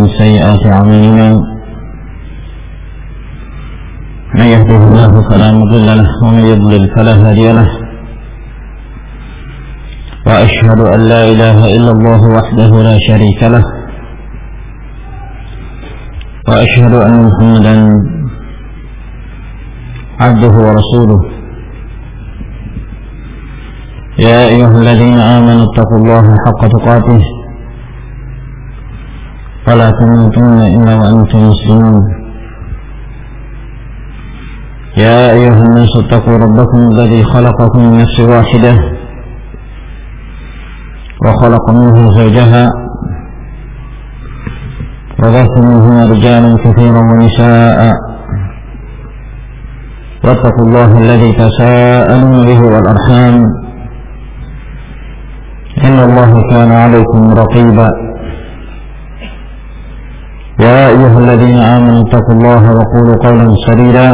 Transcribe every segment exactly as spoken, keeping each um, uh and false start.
ومن سيئات أعمالنا من يهده الله فلا مضل له ومن يضلل فلا هادي له وأشهد أن لا إله إلا الله وحده لا شريك له وأشهد أن محمدا عبده ورسوله يا أيها الذين آمنوا اتقوا الله حق تقاته ولا تموتن إلا وأنتم مسلمون يا أيها الناس اتقوا ربكم الذي خلقكم من نفس واحدة وخلق منه زوجها وبث منهما رجالا كثيرا ونساء واتقوا الله الذي تساءلون به والأرحام إن الله كان عليكم رقيبا يا أيها الذين آمنوا اتقوا الله وقولوا قولا سديدا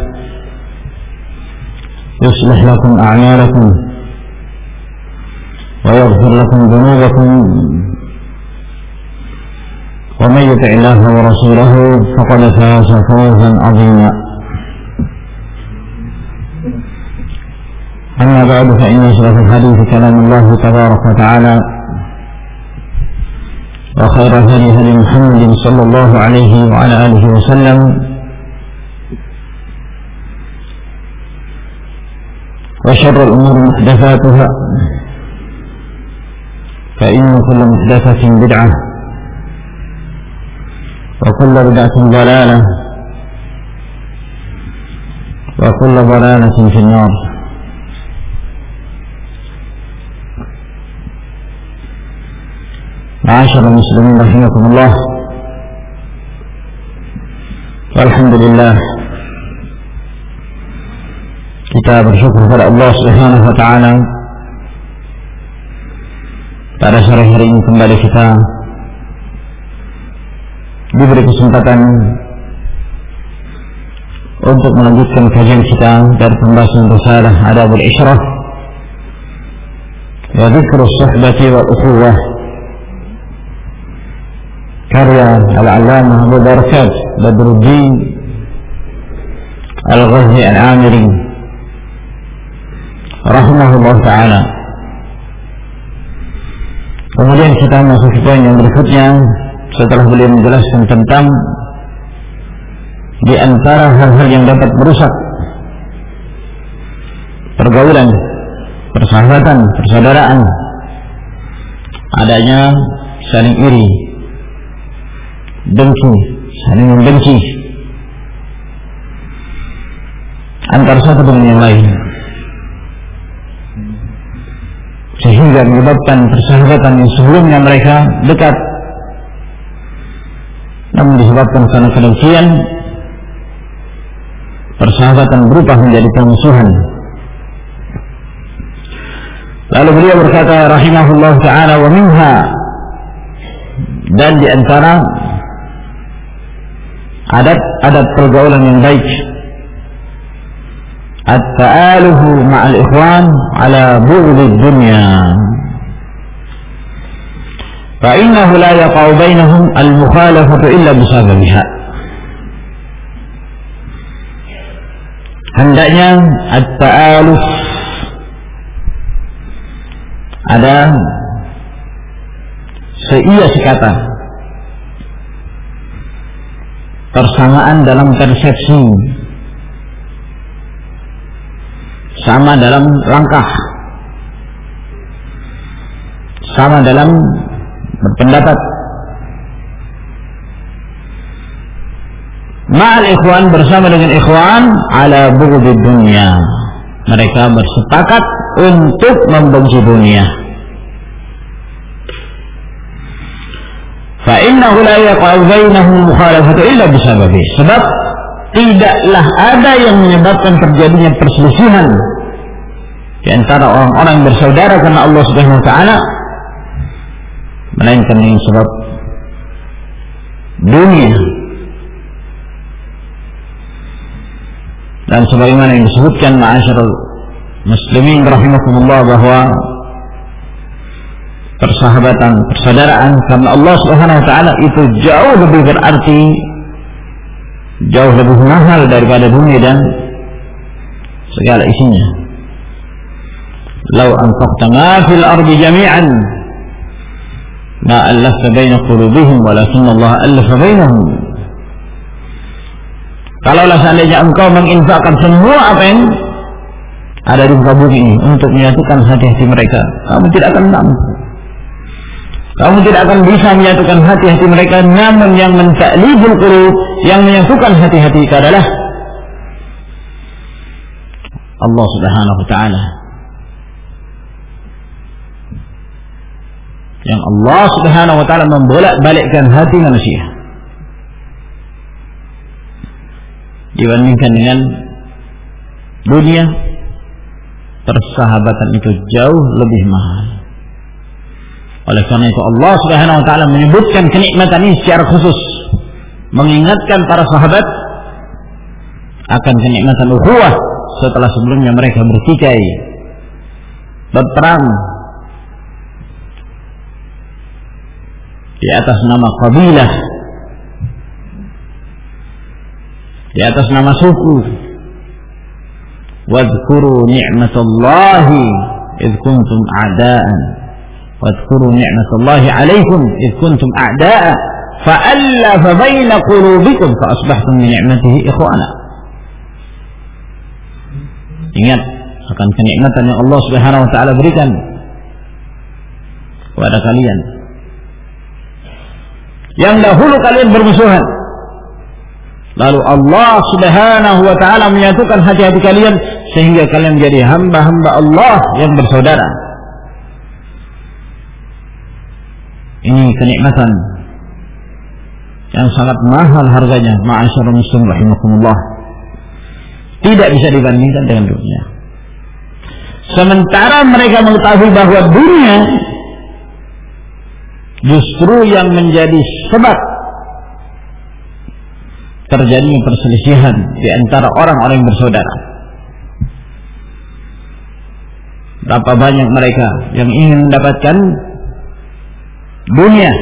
يصلح لكم أعمالكم ويغفر لكم ذنوبكم ومن يطع الله ورسوله فقد فاز فوزا عظيما أما بعد فإن أشرف الحديث كلام الله تبارك وتعالى وخير الهدي هدي محمد صلى الله عليه وعلى آله وسلم وشر الأمور محدثاتها فإن كل محدثة بدعة وكل بدعة ضلالة وكل ضلالة في النار. معاشر المسلمين رحمكم الله، walhamdulillah kita bersyukur kepada Allah Subhanahu wa taala pada sore hari ini kembali kita diberi kesempatan untuk melanjutkan kajian kita dari pembahasan risalah Adabul Isyrah wa Dzikrus Suhbati wal Ukhuwah karya Al-Allamah Abu Barakat Badruddin Al-Ghazi Al-Amiri rahimahullah ta'ala. Kemudian kita masuk ke poin yang berikutnya setelah beliau menjelaskan tentang di antara hal-hal yang dapat merusak pergaulan, persahabatan, persaudaraan adanya saling iri, dengki, saling membenci antara satu dengan yang lain, sehingga menyebabkan persahabatan yang sebelumnya mereka dekat, namun disebabkan karena kedengkian persahabatan berubah menjadi permusuhan. Lalu beliau berkata rahimahullah ta'ala, wa minha, dan di antara adat-adat pergaulan yang baik at-ta'aluhu ma'al ikhwan ala bu'did dunya fa innahu la yaqa'u bainahum al-mukhalafatu illa bisababiha. Hendaknya at-ta'aluf ada seia sekata, persamaan dalam persepsi, sama dalam langkah, sama dalam berpendapat. Ma'al ikhwan, bersama dengan ikhwan, ala bughdid dunya, mereka bersepakat untuk membenci dunia. Fa innahu la yaqa'u bainahum mukhalafatu illa bisababi, sebab tidaklah ada yang menyebabkan terjadinya perselisihan di antara orang-orang bersaudara karena Allah Subhanahu wa taala melainkan dengan sebab dunia. Dan sebagaimana yang disebutkan ma'asyiral muslimin rahimakumullah, bahwa persahabatan, persaudaraan karena Allah Subhanahu wa taala itu jauh lebih berarti, jauh lebih mahal daripada dunia dan segala isinya. Lau anfaqta ma fil ardi jami'an ma allafta baina qulubihim walakinna Allah allafa bainahum. Kalaulah seandainya engkau menginfakkan semua apa yang ada di muka bumi ini untuk menyatukan hati-hati mereka, kamu tidak akan mampu. Kamu tidak akan bisa menyatukan hati-hati mereka, namun yang menta'liful qulub, yang menyatukan hati-hati itu adalah Allah Subhanahu wa taala. Yang Allah Subhanahu wa taala membolak-balikkan hati manusia dibandingkan dengan dunia. Persahabatan itu jauh lebih mahal. Oleh karena itu Allah Subhanahu wa taala menyebutkan kenikmatan ini secara khusus, mengingatkan para sahabat akan kenikmatan ukhuwah setelah sebelumnya mereka bertikai, berperang di atas nama kabilah, di atas nama suku. Wadhkuru ni'matallahi idh kuntum a'da'an wadhkuru ni'matallahi 'alaikum idh kuntum a'da'a fa'allafa baina qulubikum fa asbahtum bi ni'matihi ikhwana. Ingat akan kenikmatan yang Allah Subhanahu wa taala berikan kepada kalian. Yang dahulu kalian bermusuhan, lalu Allah Subhanahu wa taala menyatukan hati-hati kalian sehingga kalian menjadi hamba-hamba Allah yang bersaudara. Ini kenikmatan yang sangat mahal harganya, ma'asyiral muslimin rahimakumullah. Tidak bisa dibandingkan dengan dunia. Sementara mereka mengetahui bahwa dunia justru yang menjadi sebab terjadinya perselisihan di antara orang-orang yang bersaudara. Berapa banyak mereka yang ingin mendapatkan dunia,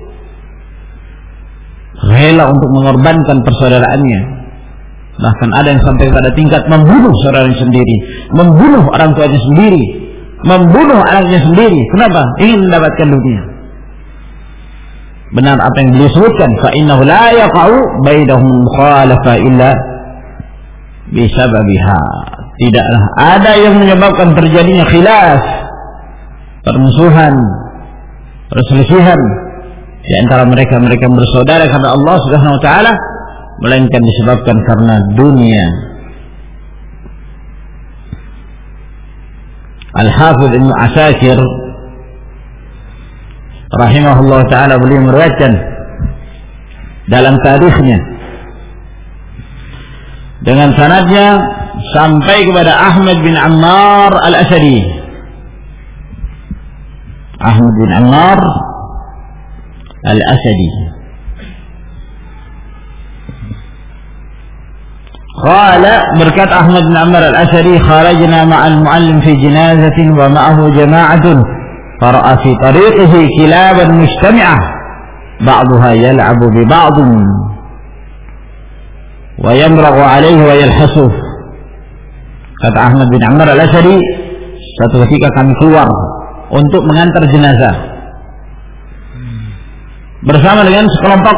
rela untuk mengorbankan persaudaraannya. Bahkan ada yang sampai pada tingkat membunuh saudaranya sendiri, membunuh orang tuanya sendiri, membunuh anaknya sendiri. Kenapa? Ingin mendapatkan dunia. Benar apa yang beliau sebutkan, fa innahu la yaqa'u bainahum mukhalafa illa bisababiha. Tidaklah ada yang menyebabkan terjadinya khilaf, permusuhan, perselisihan di antara mereka mereka bersaudara karena Allah Subhanahu wa taala, melainkan disebabkan karena dunia. Al-Hafidz Ibnu Asakir rahimahullah ta'ala beliau meriwayatkan dalam tarikhnya dengan sanadnya sampai kepada Ahmad bin Ammar al-Asadi. Ahmad bin Ammar al-Asadi qala, berkata Ahmad bin Ammar al-Asadi, kharajna ma'al muallim fi janazatin wa ma'ahu jama'atun فرأى في طريقه كلابا مجتمعة بعضها يلعب ببعض ويمرغ عليه ويلحسه. Kata Ahmad bin Ammar al-Asadi, satu ketika kami keluar untuk mengantar jenazah bersama dengan sekelompok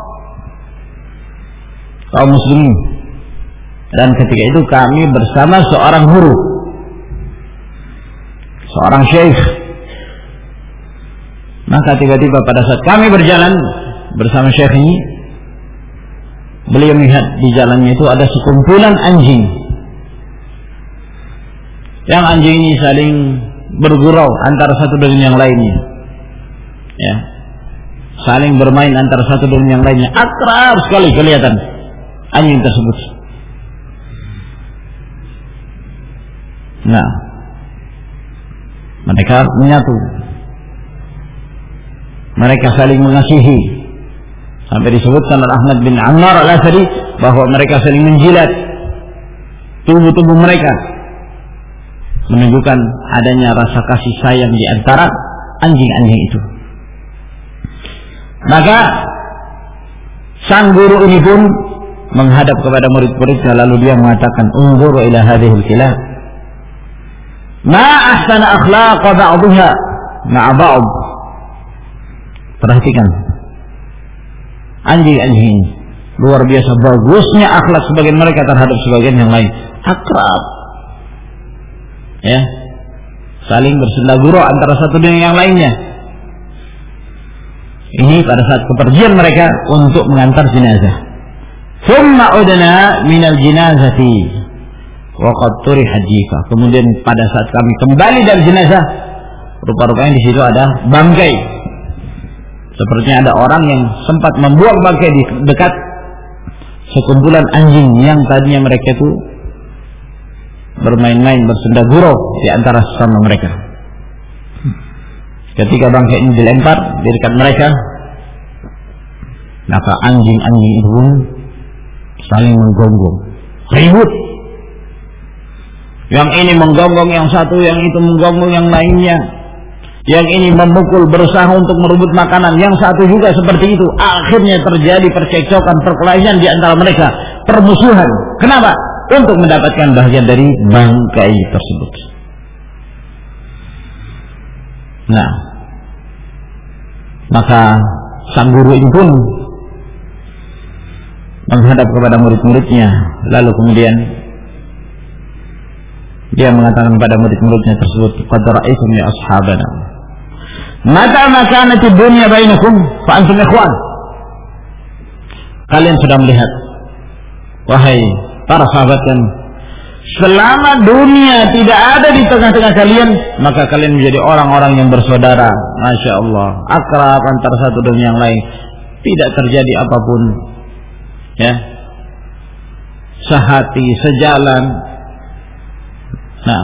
kaum muslimin, dan ketika itu kami bersama seorang guru, seorang syekh. Maka tiba-tiba pada saat kami berjalan bersama syekh ini, beliau melihat di jalannya itu ada sekumpulan anjing. Yang anjing ini saling bergurau antara satu dengan yang lainnya, ya, saling bermain antara satu dengan yang lainnya. Akrab sekali kelihatan anjing tersebut. Nah, mereka menyatu, mereka saling mengasihi, sampai disebutkan oleh Ahmad bin Ammar al-Asadi bahwa mereka saling menjilat tubuh-tubuh mereka, menunjukkan adanya rasa kasih sayang di antara anjing-anjing itu. Maka sang guru ini pun menghadap kepada murid-muridnya, lalu dia mengatakan, unzuru ila hadhil kilab, ma ahsana akhlaqa ba'dha ma'a ba'd. Perhatikan anjing-anjing ini, luar biasa bagusnya akhlak sebagian mereka terhadap sebagian yang lain. Akrab, ya, saling bersenda gurau antara satu dengan yang lainnya. Ini pada saat kepergian mereka untuk mengantar jenazah. Thumma udna minal jinazati wa qad turihat jifa. Kemudian pada saat kami kembali dari jenazah, rupa-rupanya di situ ada bangkai. Sepertinya ada orang yang sempat membuang bangkai di dekat sekumpulan anjing yang tadinya mereka itu bermain-main, bersenda gurau di antara sesama mereka. Ketika bangkai ini dilempar di dekat mereka, maka anjing-anjing itu pun saling menggonggong, ribut. Yang ini menggonggong yang satu, yang itu menggonggong yang lainnya. Yang ini memukul, berusaha untuk merebut makanan, yang satu juga seperti itu. Akhirnya terjadi percekcokan, perkelahian di antara mereka, permusuhan. Kenapa? Untuk mendapatkan bagian dari bangkai tersebut. Nah, maka sang guru ini pun menghadap kepada murid-muridnya, lalu kemudian dia mengatakan kepada murid-muridnya tersebut, qad ra'aytum ya ashabana, mata makanatid dunya bainakum fa antum ikhwan. Kalian sudah melihat, wahai para sahabat, kan, selama dunia tidak ada di tengah-tengah kalian, maka kalian menjadi orang-orang yang bersaudara. Masya Allah, akrab antara satu dengan yang lain, tidak terjadi apapun, ya, sehati, sejalan. Nah,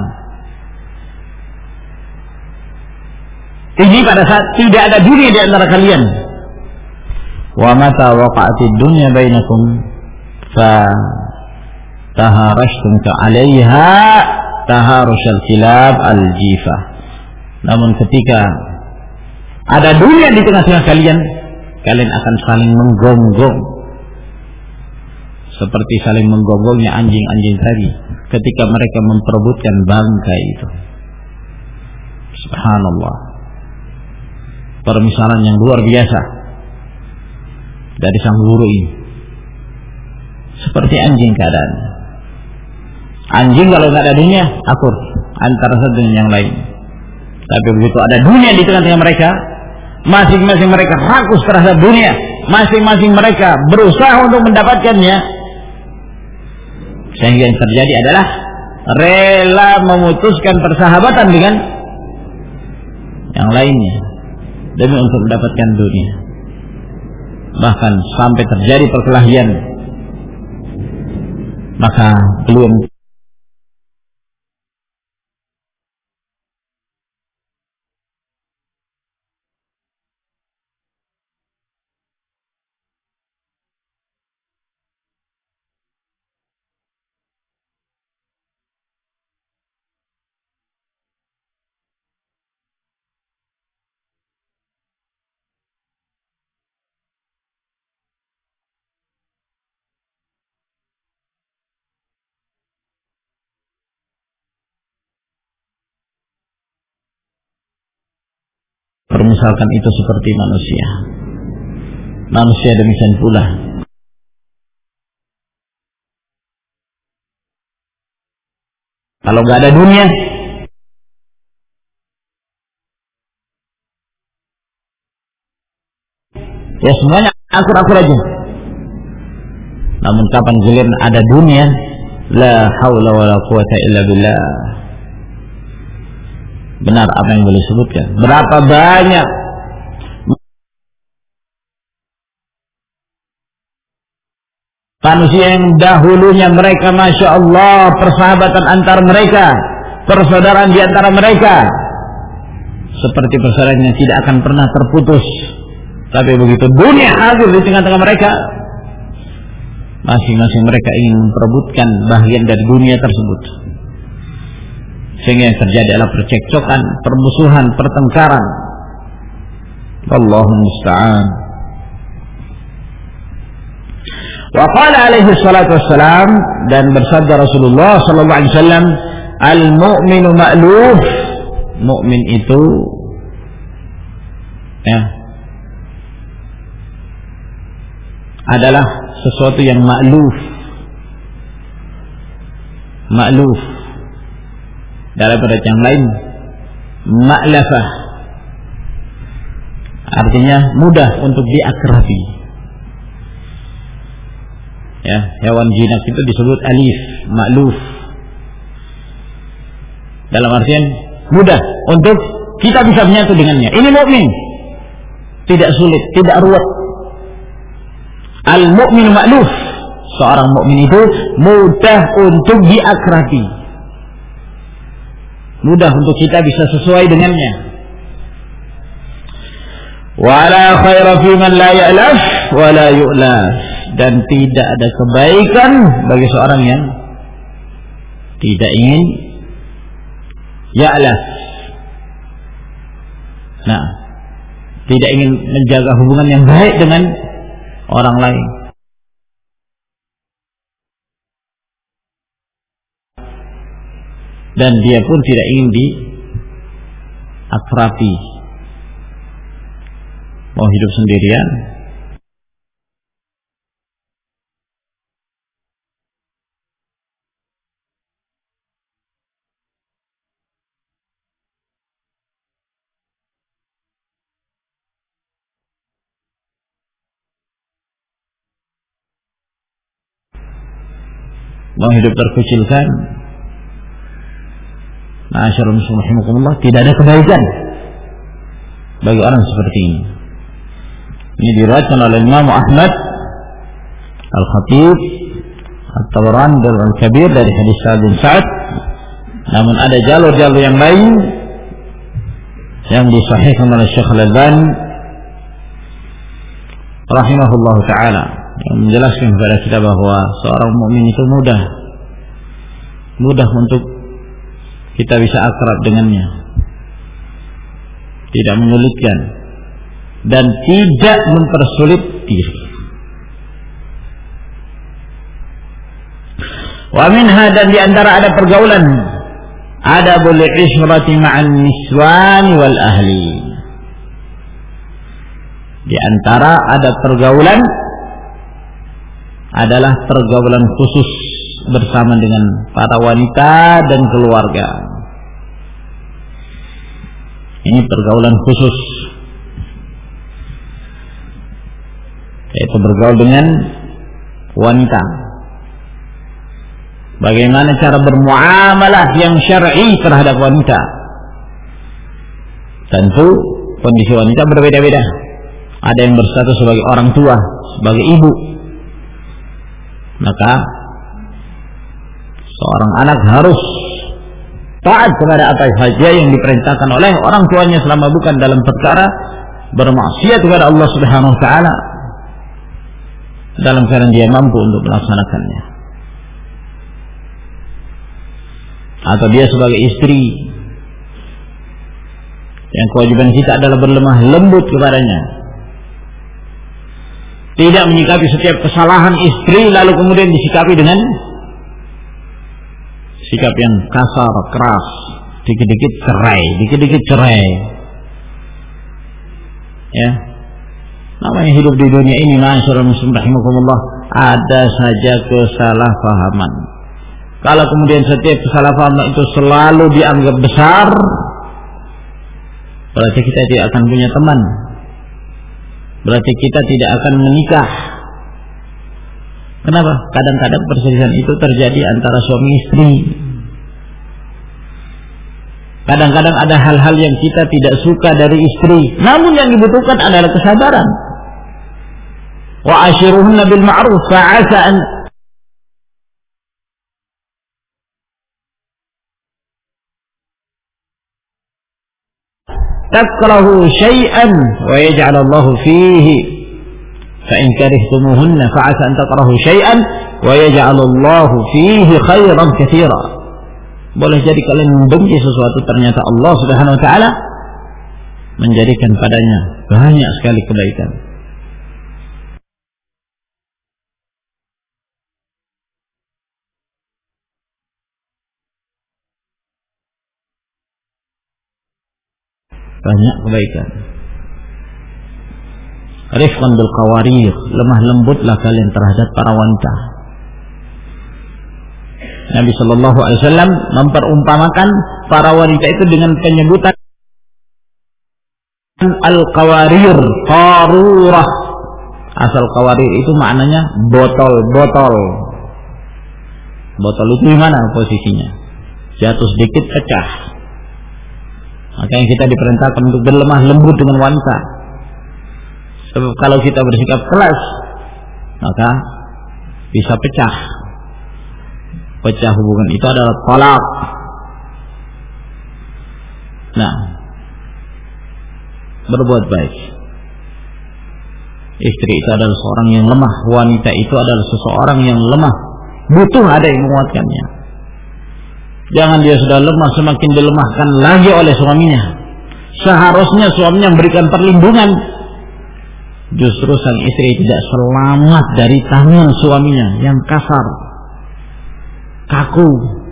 ini pada saat tidak ada dunia di antara kalian. Wa mata waqa'atid dunya bainakum fa taharashtum ka'alaiha taharushal kilab al-jifa. Namun ketika ada dunia di tengah-tengah kalian, kalian akan saling menggonggong seperti saling menggonggongnya anjing-anjing tadi ketika mereka memperebutkan bangkai itu. Subhanallah, permisalan yang luar biasa dari sang guru ini. Seperti anjing keadaan. Anjing kalau nggak ada dunia, akur antara satu dengan yang lain. Tapi begitu ada dunia di tengah-tengah mereka, masing-masing mereka rakus terhadap dunia, masing-masing mereka berusaha untuk mendapatkannya. Sehingga yang terjadi adalah rela memutuskan persahabatan dengan yang lainnya demi untuk mendapatkan dunia. Bahkan sampai terjadi perkelahian. Maka belum permisalkan itu seperti manusia. Manusia demikian pula. Kalau nggak ada dunia, ya semuanya akur-akur aja. Namun kapan giliran ada dunia, la haula wala quwata illa billah. Benar apa yang boleh sebutkan. Berapa banyak manusia yang dahulunya mereka, Masya Allah, persahabatan antar mereka, persaudaraan di antara mereka, seperti persaudaraan yang tidak akan pernah terputus. Tapi begitu dunia hadir di tengah-tengah mereka, masing-masing mereka ingin memperebutkan bagian dari dunia tersebut. Sehingga yang terjadi adalah percekcokan, permusuhan, pertengkaran, Wallahu musta'an. Wa qala alaihi salatu wassalam, dan bersabda Rasulullah sallallahu alaihi wasallam, al-mu'minu ma'luf, mukmin itu ya adalah sesuatu yang ma'luf. Ma'luf dalam ayat yang lain ma'lafah, artinya mudah untuk diakrabi. Ya, hewan jinak itu disebut alif, ma'luf. Dalam artian mudah untuk kita bisa menyatu dengannya. Ini mukmin. Tidak sulit, tidak ruwet. Al-mu'min ma'luf. Seorang mukmin itu mudah untuk diakrabi. Mudah untuk kita bisa sesuai dengannya. Wala khaira fi man la ya'laf wa la yu'laf. Dan tidak ada kebaikan bagi seorang yang tidak ingin ya'laf. Nah, tidak ingin menjaga hubungan yang baik dengan orang lain. Dan dia pun tidak ingin diakrabi. Mau hidup sendirian. Mau hidup terkucilkan. Ma'asyarul muslimin rahimakumullah, tidak ada kebaikan bagi orang seperti ini. Ini diriwayatkan oleh Imam Ahmad, Al-Khatib, At-Tabarani dan Al-Kabir dari hadis Sa'ad bin Sa'ad. Namun ada jalur-jalur yang lain yang disahihkan oleh Syekh Al-Albani rahimahullah ta'ala, yang menjelaskan kepada kita bahwa seorang mukmin itu mudah mudah untuk kita bisa akrab dengannya, tidak menyulitkan dan tidak mempersulit diri. Wa minha, dan diantara ada pergaulan, ada boleh isyrati ma'an niswan wal ahli. Di antara ada pergaulan adalah pergaulan khusus bersama dengan para wanita dan keluarga. Ini pergaulan khusus, yaitu bergaul dengan wanita. Bagaimana cara bermuamalah yang syar'i terhadap wanita? Tentu kondisi wanita berbeda-beda. Ada yang berstatus sebagai orang tua, sebagai ibu. Maka seorang anak harus taat kepada apa saja yang diperintahkan oleh orang tuanya selama bukan dalam perkara bermaksiat kepada Allah Subhanahu wa taala, dalam keadaan dia mampu untuk melaksanakannya. Atau dia sebagai istri yang kewajiban kita adalah berlemah lembut kepadanya, tidak menyikapi setiap kesalahan istri lalu kemudian disikapi dengan sikap yang kasar, keras, dikit-dikit cerai, dikit-dikit cerai. Ya, namanya hidup di dunia ini, ma'asyiral muslimin rahimakumullah, ada saja kesalahpahaman. Kalau kemudian setiap kesalahpahaman itu selalu dianggap besar, berarti kita tidak akan punya teman. Berarti kita tidak akan menikah. Kenapa? Kadang-kadang perselisihan itu terjadi antara suami istri. Kadang-kadang ada hal-hal yang kita tidak suka dari istri, namun yang dibutuhkan adalah kesabaran. Wa ashiruhunna bil ma'ruf fa'asa an takrahu syai'an wa yaj'al Allah fihi fa in karihtumuhunna fa'asa an takrahu syai'an wa yaj'al Allah fihi khairan katsira. Boleh jadi kalian membenci sesuatu, ternyata Allah Subhanahu wa taala menjadikan padanya banyak sekali kebaikan. Banyak kebaikan. Rifqan bil qawarir, lemah lembutlah kalian terhadap para wanita. Nabi Shallallahu Alaihi Wasallam memperumpamakan para wanita itu dengan penyebutan al-qawarir, qarurah. Asal qawarir itu maknanya botol-botol. Botol itu di mana posisinya? Jatuh sedikit pecah. Maka yang kita diperintahkan untuk berlemah lembut dengan wanita. Sebab kalau kita bersikap keras, maka bisa pecah. Pecah hubungan itu adalah talak. Nah, berbuat baik. Istri itu adalah seorang yang lemah, wanita itu adalah seseorang yang lemah, butuh ada yang menguatkannya. Jangan dia sudah lemah semakin dilemahkan lagi oleh suaminya. Seharusnya suaminya memberikan perlindungan. Justru sang istri tidak selamat dari tangan suaminya yang kasar, kaku,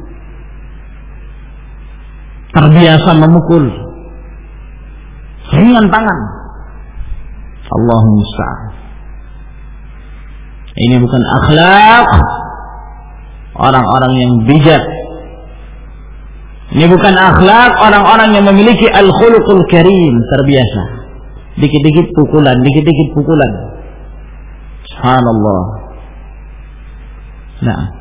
terbiasa memukul, ringan tangan. Allahumma musta'an. Ini bukan akhlak orang-orang yang bijak. Ini bukan akhlak orang-orang yang memiliki al-khuluqul karim, terbiasa. Dikit-dikit pukulan, dikit-dikit pukulan. Subhanallah. Nah,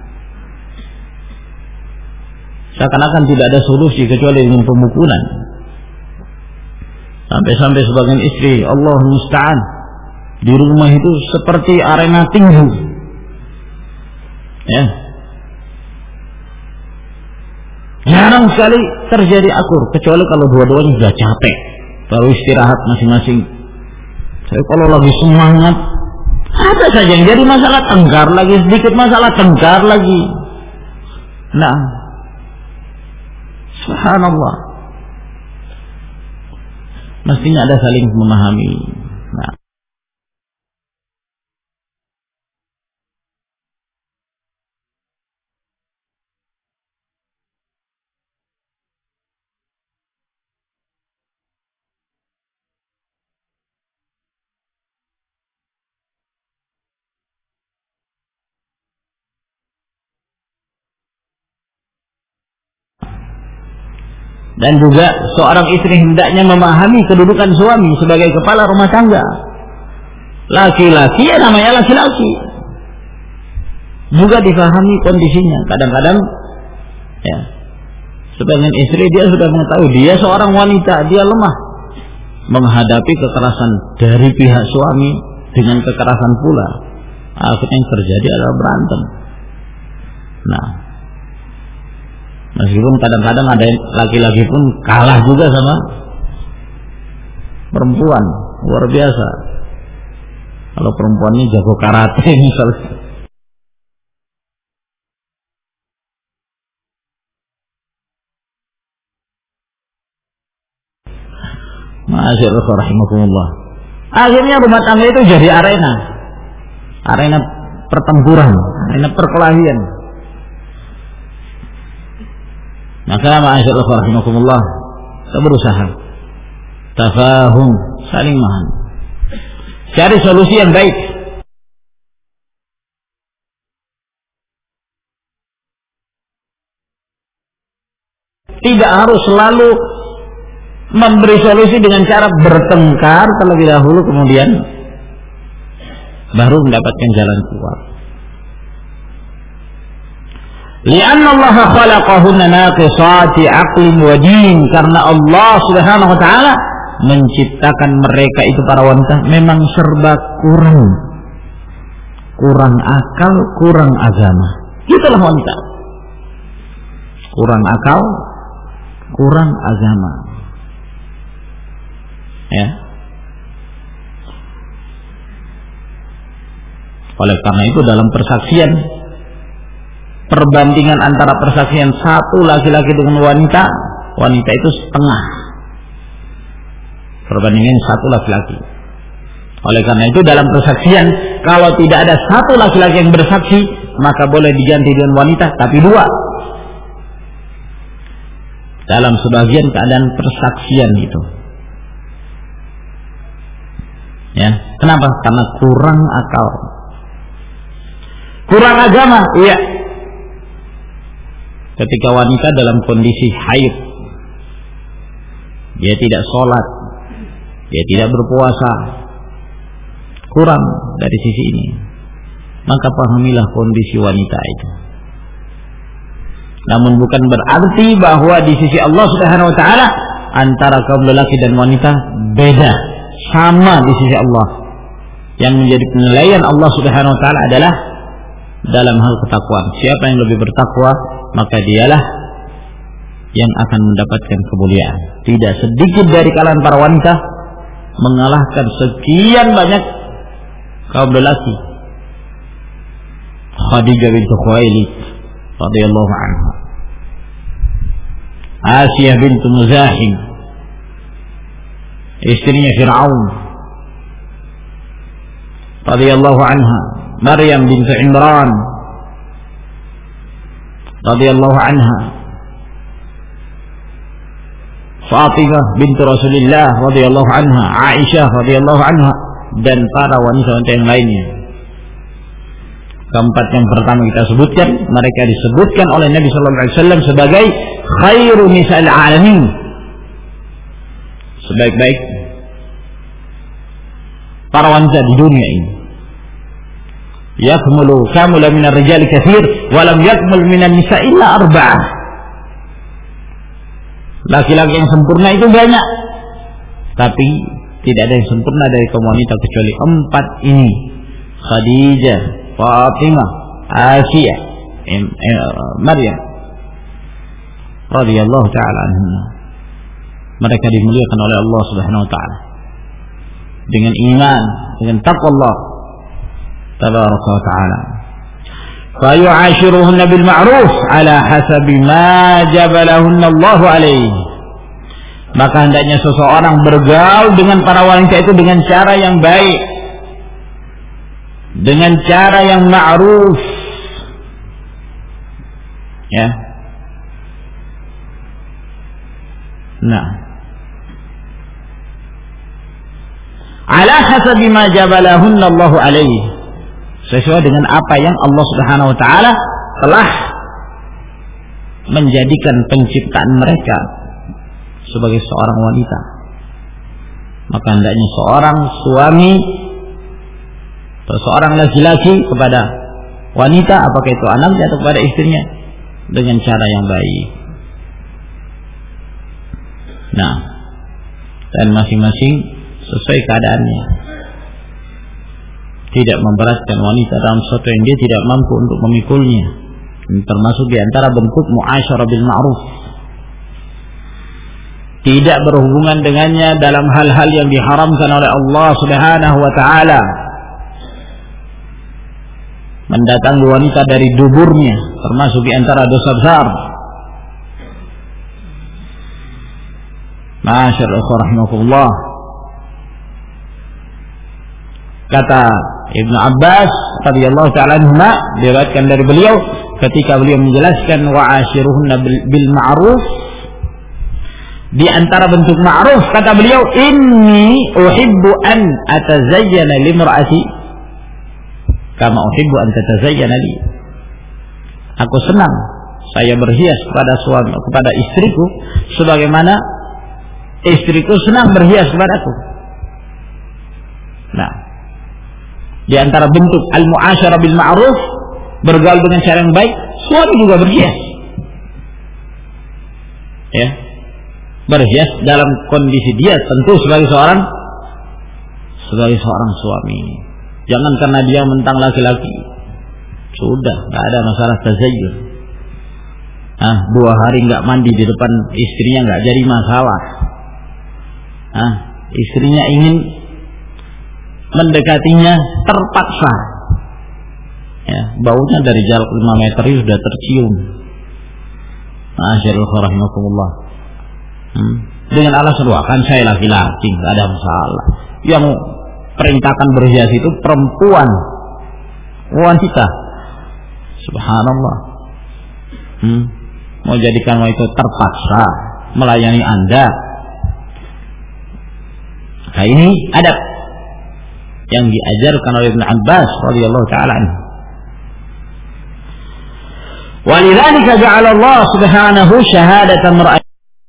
seakan-akan tidak ada solusi kecuali dengan pemukulan. Sampai-sampai sebagian istri, Allah musta'an, di rumah itu seperti arena tinju. Ya. Jarang sekali terjadi akur, kecuali kalau dua-duanya sudah capek, baru istirahat masing-masing. Saya kalau lagi semangat, ada saja yang jadi masalah tengkar lagi, sedikit masalah tengkar lagi. Nah, subhanallah. Mestinya ada saling memahami. Nah, dan juga seorang istri hendaknya memahami kedudukan suami sebagai kepala rumah tangga. Laki-laki ya namanya laki-laki, juga difahami kondisinya. Kadang-kadang ya, sebagian istri dia sudah mengetahui dia seorang wanita, dia lemah menghadapi kekerasan dari pihak suami dengan kekerasan pula. Akhirnya yang terjadi adalah berantem. Nah, meskipun kadang-kadang ada laki-laki pun kalah juga sama perempuan, luar biasa. Kalau perempuannya jago karate misalnya. Masyaallah rahimakumullah. Akhirnya rumah tangga itu jadi arena, arena pertempuran, arena perkelahian. Maka masyaallah rahimakumullah, kita berusaha tafahum, saling memahami, cari solusi yang baik. Tidak harus selalu memberi solusi dengan cara bertengkar terlebih dahulu, kemudian baru mendapatkan jalan keluar. Lianna Allah khalaqahunna naqisati aqlin wa din, karena Allah Subhanahu wa taala menciptakan mereka itu para wanita memang serba kurang. Kurang akal, kurang agama. Itulah wanita. Kurang akal, kurang agama. Ya. Oleh karena itu dalam persaksian, perbandingan antara persaksian satu laki-laki dengan wanita, wanita itu setengah. perbandingan satu laki-laki. Oleh karena itu dalam persaksian, kalau tidak ada satu laki-laki yang bersaksi, maka boleh diganti dengan wanita, tapi dua. Dalam sebagian keadaan persaksian itu. Ya, kenapa? Karena kurang akal. Kurang agama, iya. Ketika wanita dalam kondisi haid, dia tidak sholat, dia tidak berpuasa, kurang dari sisi ini, maka pahamilah kondisi wanita itu. Namun bukan berarti bahwa di sisi Allah Subhanahu wa taala antara kaum lelaki dan wanita beda, sama di sisi Allah. Yang menjadi penilaian Allah Subhanahu wa taala adalah dalam hal ketakwaan. Siapa yang lebih bertakwa, maka dialah yang akan mendapatkan kemuliaan. Tidak sedikit dari kalangan para wanita mengalahkan sekian banyak kaum lelaki. Khadijah binti Khuwailid radhiyallahu anha, Asiyah binti Muzahim, istrinya Fir'aun radhiyallahu anha, Maryam binti Imran radhiyallahu anha, Fatimah binti Rasulullah radhiyallahu anha, Aisyah radhiyallahu anha, dan para wanita-wanita yang lainnya. Keempat yang pertama kita sebutkan, mereka disebutkan oleh Nabi sallallahu alaihi wasallam sebagai khairu nisa'il alamin, sebaik-baik para wanita di dunia ini. Yakmulu kamula minar rijali katsir wa lam yakmul minan nisa' illa arba'ah. Laki-laki yang sempurna itu banyak, tapi tidak ada yang sempurna dari kaum wanita kecuali empat ini: Khadijah, Fatimah, Asiyah, Maryam radhiyallahu taala anha. Mereka dimuliakan oleh Allah Subhanahu wa taala dengan iman, dengan taqwa Allah tabaraka wa taala. Fa yu'ashiruhunna bil ma'ruf ala hasabi ma jabalahunna Allah alaihi. Maka hendaknya seseorang bergaul dengan para wanita itu dengan cara yang baik, dengan cara yang ma'ruf, ya. Nah, ala hasabi ma jabalahunna Allah alaihi, sesuai dengan apa yang Allah Subhanahu wa taala telah menjadikan penciptaan mereka sebagai seorang wanita. Maka hendaknya seorang suami atau seorang laki-laki kepada wanita, apakah itu anaknya atau kepada istrinya, dengan cara yang baik. Nah, dan masing-masing sesuai keadaannya. Tidak memberatkan wanita dalam sesuatu yang dia tidak mampu untuk memikulnya. Ini termasuk di antara bentuk mu'asyarah bil ma'ruf. Tidak berhubungan dengannya dalam hal-hal yang diharamkan oleh Allah Subhanahu wa taala. Mendatangi wanita dari duburnya termasuk di antara dosa besar. Masyaallah rahimakumullah. Kata Ibnu Abbas radhiyallahu ta'ala anhuma, diriwayatkan dari beliau ketika beliau menjelaskan wa'ashiruhunna bil ma'ruf, di antara bentuk ma'ruf kata beliau, inni uhibbu an atazayyana limra'ati kama uhibbu an tatazayyana li. Aku senang saya berhias kepada suami, kepada istriku sebagaimana istriku senang berhias kepadaku. Nah, di antara bentuk al-mu'asyarah bil ma'ruf, bergaul dengan cara yang baik, suami juga berhias. Ya. Berhias dalam kondisi dia tentu sebagai seorang sebagai seorang suami. Jangan karena dia mentang laki-laki sudah enggak ada masalah tazayyur. Ah, dua hari enggak mandi di depan istrinya enggak jadi masalah. Ah, istrinya ingin mendekatinya terpaksa. Ya, baunya dari jarak lima meter itu sudah tercium. Masyaallah rahimakumullah. Hmm. dengan alasan wah kan saya laki-laki nggak ada masalah. Yang perintahkan berhias itu perempuan, wanita. Subhanallah. Hmm. Mau jadikan wanita terpaksa melayani Anda. Nah ini adab yang diajarkan oleh Ibnu Abbas radhiyallahu taala anhu. Walidzalika ja'ala Allah subhanahu syahadatan mar'atin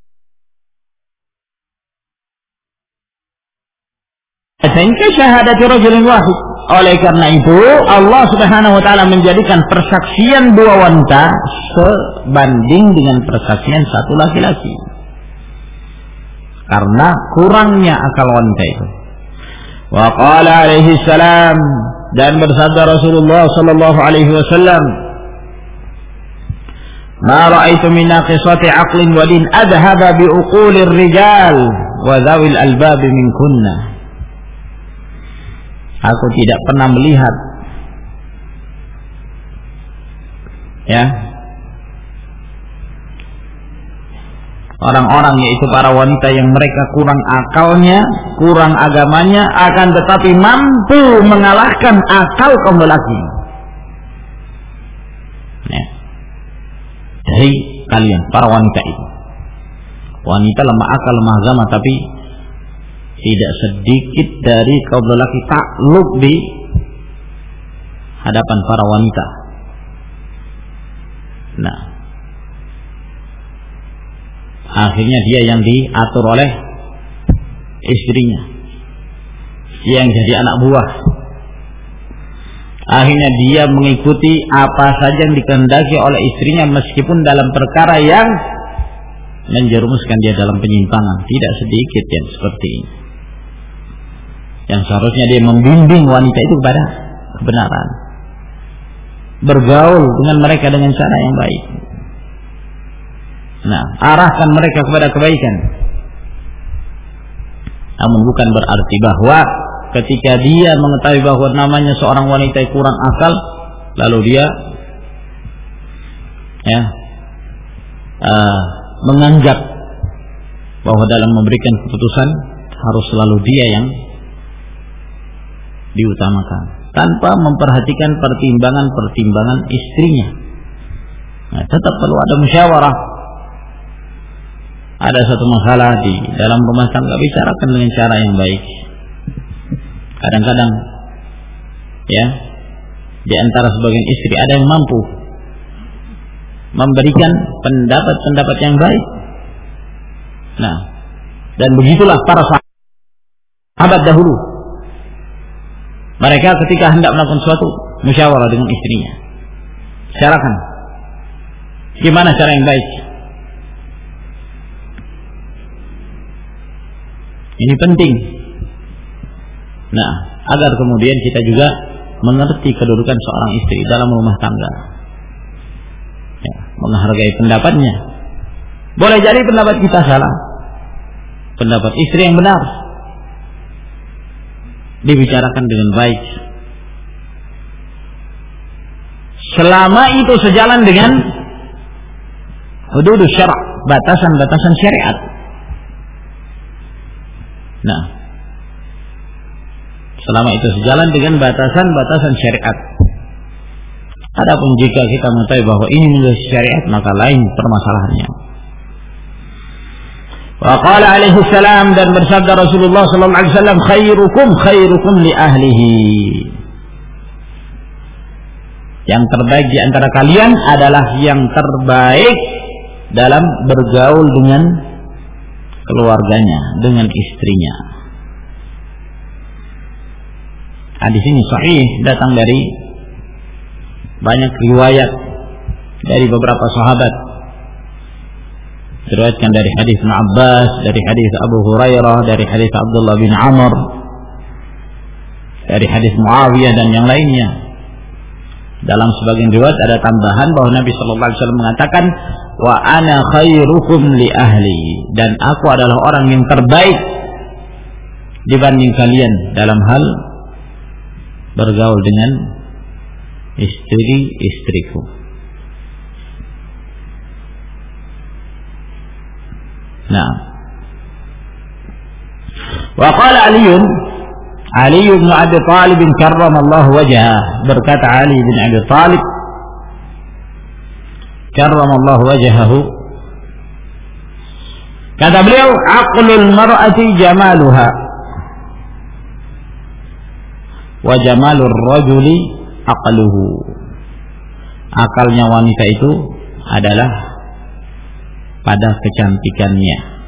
ka syahadati rajulin wahid. Oleh karena itu Allah subhanahu wa ta'ala menjadikan persaksian dua wanita sebanding dengan persaksian satu laki-laki, karena kurangnya akal wanita itu. Wa qala alaihi salam, dan bersabda Rasulullah sallallahu alaihi wasallam, ma ra'aitu min naqisati aqlin wa din adhaba bi uqulir rijal wa dhawil albab minkunna. Aku tidak pernah melihat ya orang-orang, yaitu para wanita yang mereka kurang akalnya, kurang agamanya, akan tetapi mampu mengalahkan akal kaum lelaki. Ya. Dari kalian para wanita itu, wanita lemah akal, lemah agama, tapi tidak sedikit dari kaum lelaki takluk di hadapan para wanita. Nah, akhirnya dia yang diatur oleh istrinya, yang jadi anak buah. Akhirnya dia mengikuti apa saja yang dikehendaki oleh istrinya, meskipun dalam perkara yang menjerumuskan dia dalam penyimpangan. Tidak sedikit yang seperti ini, yang seharusnya dia membimbing wanita itu kepada kebenaran, bergaul dengan mereka dengan cara yang baik. Nah, arahkan mereka kepada kebaikan. Namun bukan berarti bahwa ketika dia mengetahui bahwa namanya seorang wanita yang kurang akal, lalu dia ya uh, menganggap bahwa dalam memberikan keputusan harus selalu dia yang diutamakan, tanpa memperhatikan pertimbangan-pertimbangan istrinya. Nah, tetap perlu ada musyawarah. Ada satu masalah di dalam rumah tangga, bicarakan dengan cara yang baik. Kadang-kadang ya di antara sebagian istri ada yang mampu memberikan pendapat-pendapat yang baik. Nah, dan begitulah para sahabat dahulu. Mereka ketika hendak melakukan suatu musyawarah dengan istrinya, bicarakan gimana cara yang baik. Ini penting. Nah, agar kemudian kita juga mengerti kedudukan seorang istri dalam rumah tangga, ya, menghargai pendapatnya. Boleh jadi pendapat kita salah, pendapat istri yang benar, dibicarakan dengan baik, selama itu sejalan dengan hudud syara', batasan-batasan syariat. Nah, selama itu sejalan dengan batasan-batasan syariat. Adapun jika kita mengetahui bahwa ini menjadi syariat, maka lain permasalahannya. Wa qala alaihi salam, dan bersabda Rasulullah sallallahu alaihi wasallam, khairukum khairukum li ahlihi. Yang terbaik di antara kalian adalah yang terbaik dalam bergaul dengan keluarganya, dengan istrinya. Hadis ini sahih, datang dari banyak riwayat dari beberapa sahabat. Diriwayatkan dari hadis Ibnu Abbas, dari hadis Abu Hurairah, dari hadis Abdullah bin Amr, dari hadis Muawiyah dan yang lainnya. Dalam sebagian riwayat ada tambahan bahwa Nabi sallallahu alaihi wasallam mengatakan, wa ana khairukum li ahli, dan aku adalah orang yang terbaik dibanding kalian dalam hal bergaul dengan istri-istriku. Nah, Wa qala Aliun, Ali bin Abi Thalib karramallahu wajhah, berkata Ali bin Abi Thalib karramallahu wajhahu, kata beliau, aqlul mar'ati jamaluha wa jamalur rajuli aqluhu. Akalnya wanita itu adalah pada kecantikannya.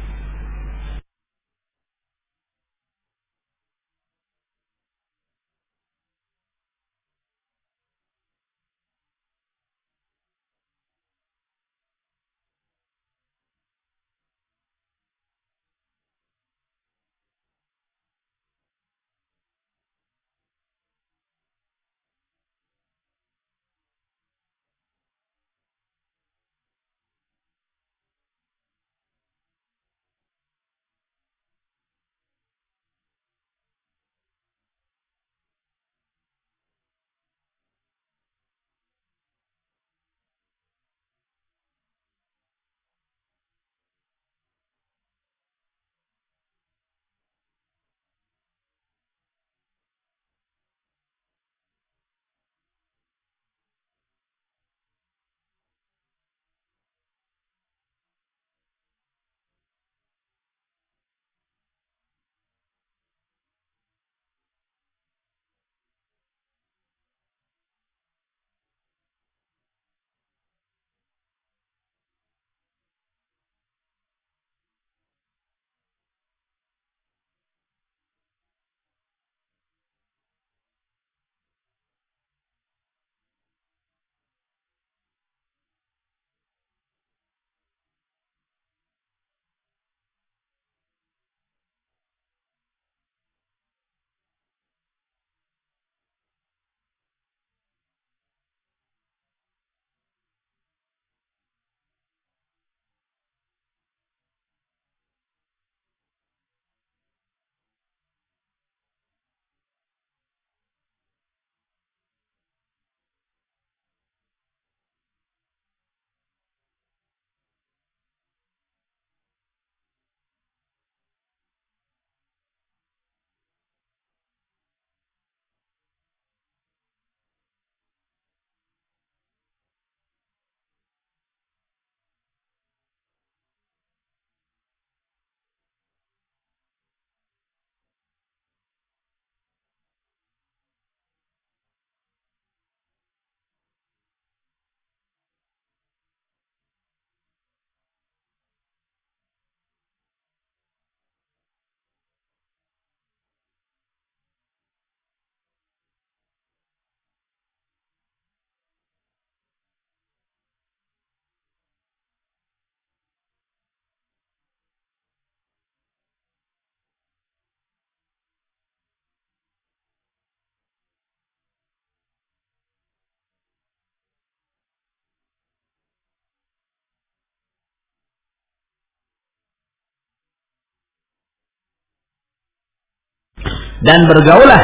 Dan bergaulah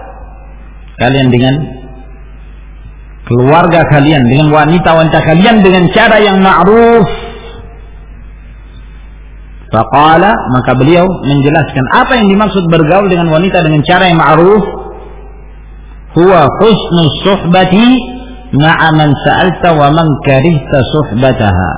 kalian dengan keluarga kalian, dengan wanita-wanita kalian dengan cara yang ma'ruf. Faqala, maka beliau menjelaskan apa yang dimaksud bergaul dengan wanita dengan cara yang ma'ruf. Huwa husnus suhbati ma'a man sa'alta wa man karihta suhbataha.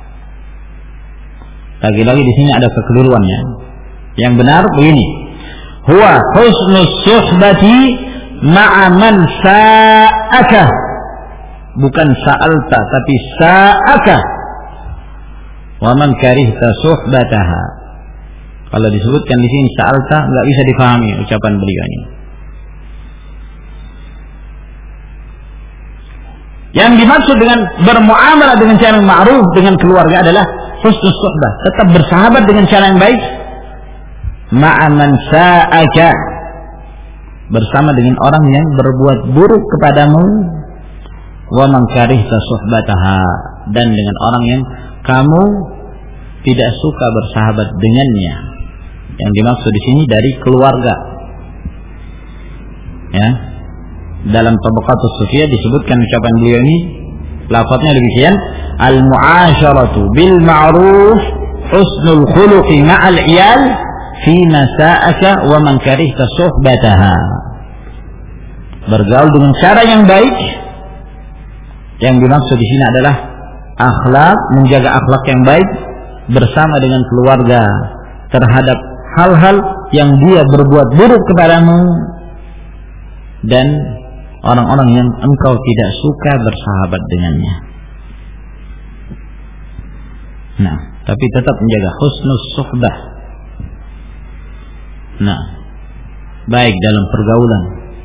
Lagi-lagi di sini ada kekeliruannya. Yang benar begini. Huwa husnus suhbati ma'a man sa'aka, bukan sa'alta tapi sa'aka, wa man karihta suhbataha. Kalau disebutkan di sini sa'alta enggak bisa difahami ucapan beliau ini. Yang dimaksud dengan bermuamalah dengan cara yang ma'ruf dengan keluarga adalah husnus suhbah, tetap bersahabat dengan cara yang baik. Ma'aman sa'aka, bersama dengan orang yang berbuat buruk kepadamu. Wa man karihta suhbataha, dan dengan orang yang kamu tidak suka bersahabat dengannya. Yang dimaksud di sini dari keluarga. Ya. Dalam Tabaqatus Sufiyah disebutkan ucapan beliau ini, lafaznya demikian: al-mu'asyaratu bil ma'ruf husnul khuluqi ma'al iyal fi masa'aka wa man karihta suhbataha. Bergaul dengan cara yang baik. Yang dimaksud di sini adalah akhlak, menjaga akhlak yang baik bersama dengan keluarga terhadap hal-hal yang dia berbuat buruk kepadamu dan orang-orang yang engkau tidak suka bersahabat dengannya. Nah, tapi tetap menjaga husnus suhbah. Nah, baik dalam pergaulan,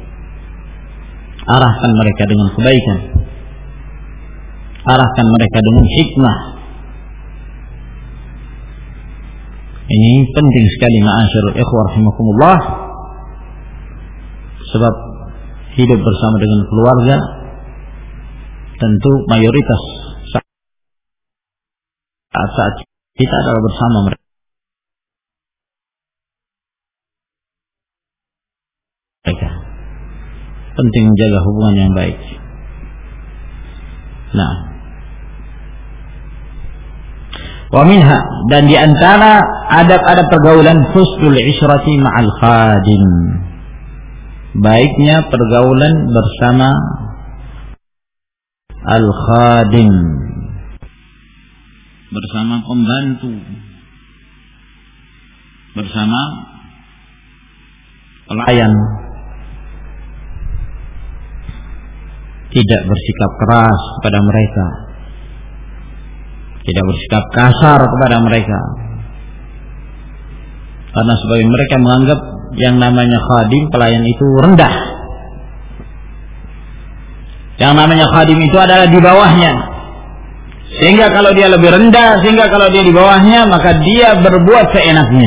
arahkan mereka dengan kebaikan, arahkan mereka dengan hikmah. Ini penting sekali ma'asyiral ikhwah rahimakumullah, sebab hidup bersama dengan keluarga tentu mayoritas saat kita adalah bersama mereka. Penting menjaga hubungan yang baik. Nah, wa minha, dan di antara adab-adab pergaulan husnul isyrati ma'al khadim, baiknya pergaulan bersama al-khadim, bersama pembantu, bersama pelayan. Tidak bersikap keras kepada mereka, tidak bersikap kasar kepada mereka, karena sebagian mereka menganggap yang namanya khadim, pelayan itu rendah. Yang namanya khadim itu adalah di bawahnya, sehingga kalau dia lebih rendah, sehingga kalau dia di bawahnya, maka dia berbuat seenaknya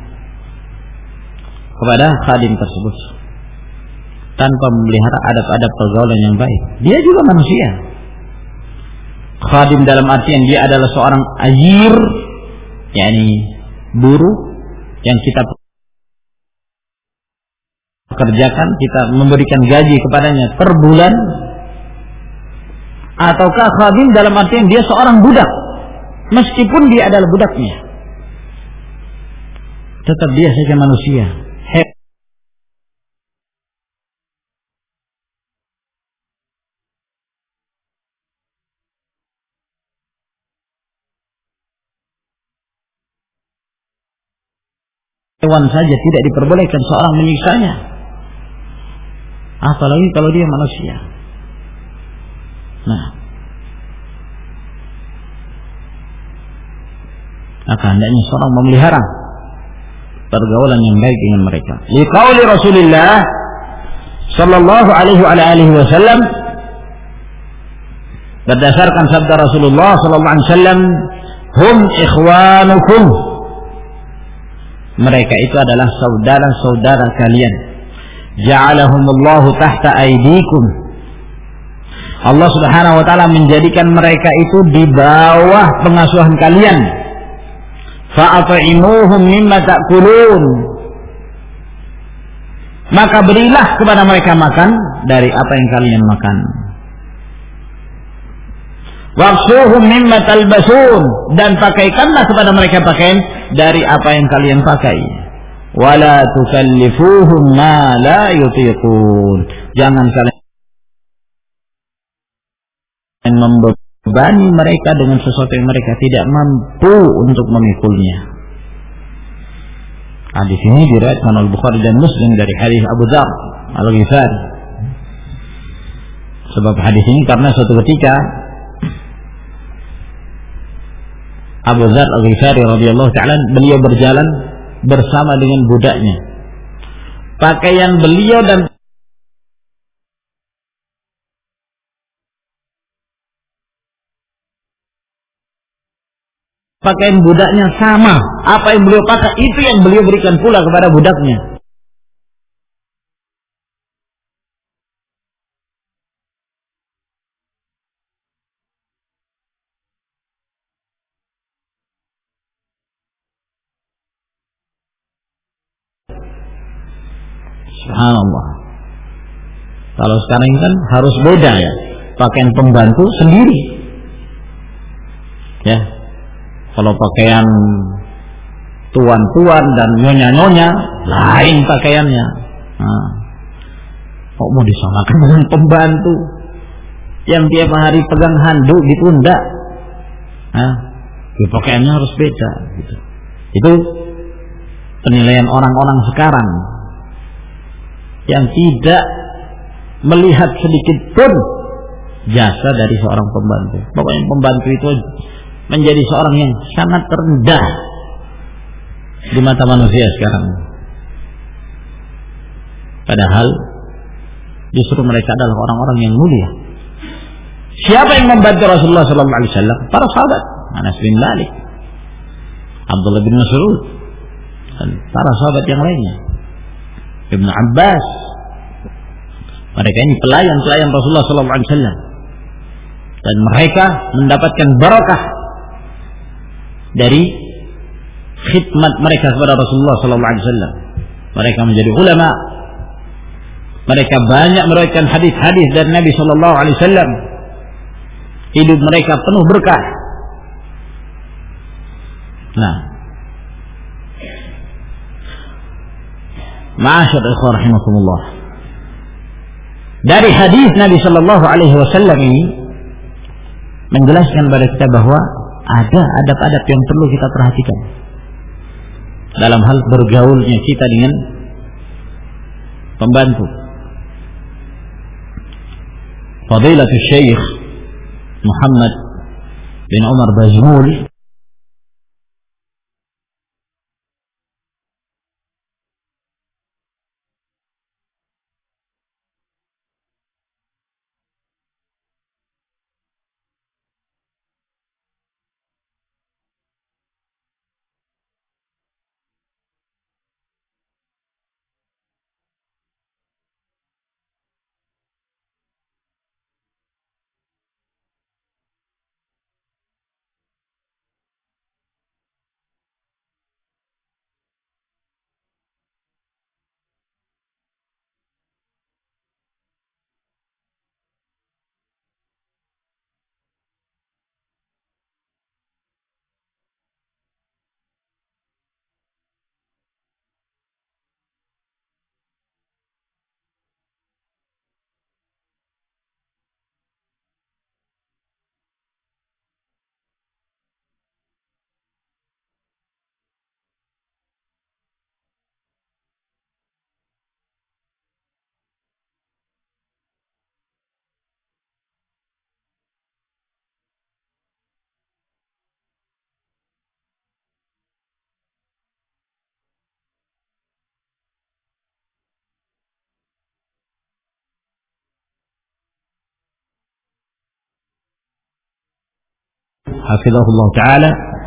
kepada khadim tersebut tanpa memelihara adab-adab pergaulan yang baik. Dia juga manusia. Khadim dalam artian dia adalah seorang ajir, yakni buruh yang kita kerjakan, kita memberikan gaji kepadanya per bulan. Ataukah khadim dalam artian dia seorang budak, meskipun dia adalah budaknya, tetap dia saja manusia. Hewan saja tidak diperbolehkan seorang menyiksanya, apalagi kalau dia manusia. Nah, maka hendaknya seorang memelihara pergaulan yang baik dengan mereka. Liqauli Rasulullah sallallahu alaihi wa alihi wasallam, berdasarkan sabda Rasulullah sallallahu alaihi wasallam, hum ikhwanukum, mereka itu adalah saudara-saudara kalian. Ja'alahumullahu tahta aydikum, Allah subhanahu wa ta'ala menjadikan mereka itu di bawah pengasuhan kalian. Fa'at'imuhum mimma ta'kulun, maka berilah kepada mereka makan dari apa yang kalian makan. Waqsuhum mimma talbasun, dan pakaikanlah kepada mereka pakaian dari apa yang kalian pakai. Wala tukallifuhum ma la yutiqun, jangan kalian membebani mereka dengan sesuatu yang mereka tidak mampu untuk memikulnya. Hadis ini diriwayatkan oleh Bukhari dan Muslim dari hadis Abu Dzar Al-Ghifari. Sebab hadis ini karena suatu ketika Abu Dzar Al-Ghifari radhiyallahu ta'ala, beliau berjalan bersama dengan budaknya. Pakaian beliau dan pakaian budaknya sama. Apa yang beliau pakai itu yang beliau berikan pula kepada budaknya. Subhanallah. Kalau sekarang kan harus beda ya, pakaian pembantu sendiri. Ya, kalau pakaian tuan-tuan dan nyonya-nyonya, lain pakaiannya. Nah, kok mau disamakan dengan pembantu yang tiap hari pegang handuk di pundak? Nah, pakaiannya harus beda gitu. Itu penilaian orang-orang sekarang yang tidak melihat sedikit pun jasa dari seorang pembantu. Pokoknya pembantu itu menjadi seorang yang sangat rendah di mata manusia sekarang. Padahal justru mereka adalah orang-orang yang mulia. Siapa yang membantu Rasulullah sallallahu alaihi wasallam? Para sahabat. Anas bin Malik, Abdullah bin Mas'ud, dan para sahabat yang lainnya. Ibnu Abbas. Mereka ini pelayan-pelayan Rasulullah sallallahu alaihi wasallam. Dan mereka mendapatkan barakah dari khidmat mereka kepada Rasulullah sallallahu alaihi wasallam. Mereka menjadi ulama. Mereka banyak meriwayatkan hadis-hadis dari Nabi sallallahu alaihi wasallam. Hidup mereka penuh berkah. Nah, ma'asyar ikhwan rahimakumullah. Dari hadis Nabi sallallahu alaihi wasallam ini menjelaskan kepada kita bahwa ada adab-adab yang perlu kita perhatikan dalam hal bergaulnya kita dengan pembantu. Fadilatul Syekh Muhammad bin Umar Bazmul hafizahullah ta'ala,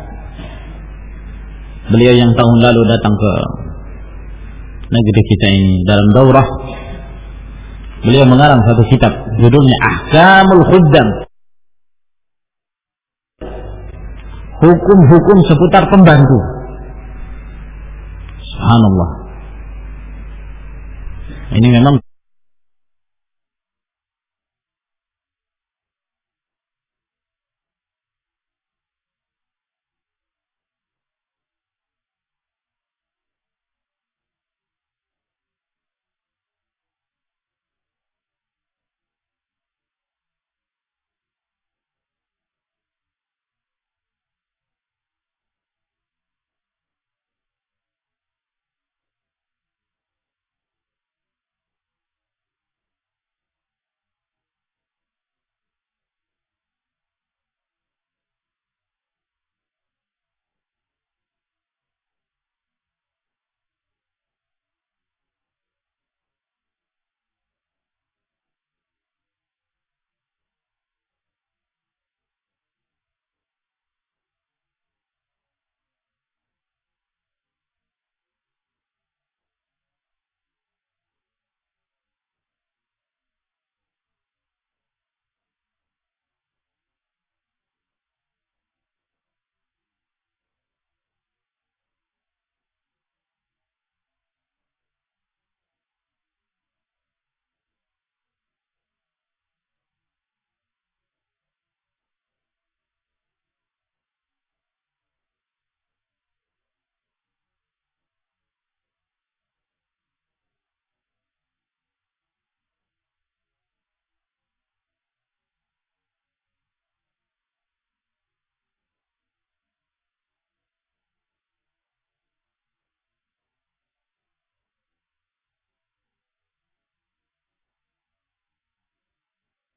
beliau yang tahun lalu datang ke negeri kita ini dalam daurah, beliau mengarang satu kitab judulnya Ahkamul Khuddam, hukum-hukum seputar pembantu. Subhanallah, ini memang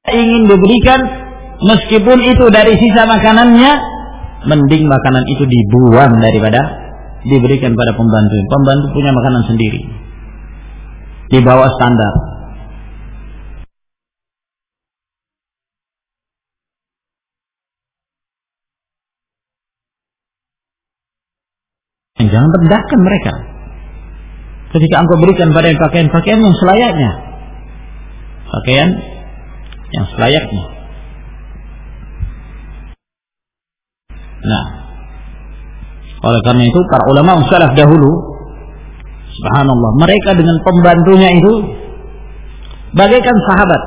ingin diberikan, meskipun itu dari sisa makanannya, mending makanan itu dibuang daripada diberikan pada pembantu. Pembantu punya makanan sendiri di bawah standar. Jangan rendahkan mereka ketika engkau berikan pada pakaian-pakaian yang selayaknya, pakaian yang selayaknya. Nah, oleh karena itu para ulama salaf dahulu, subhanallah, mereka dengan pembantunya itu bagaikan sahabat,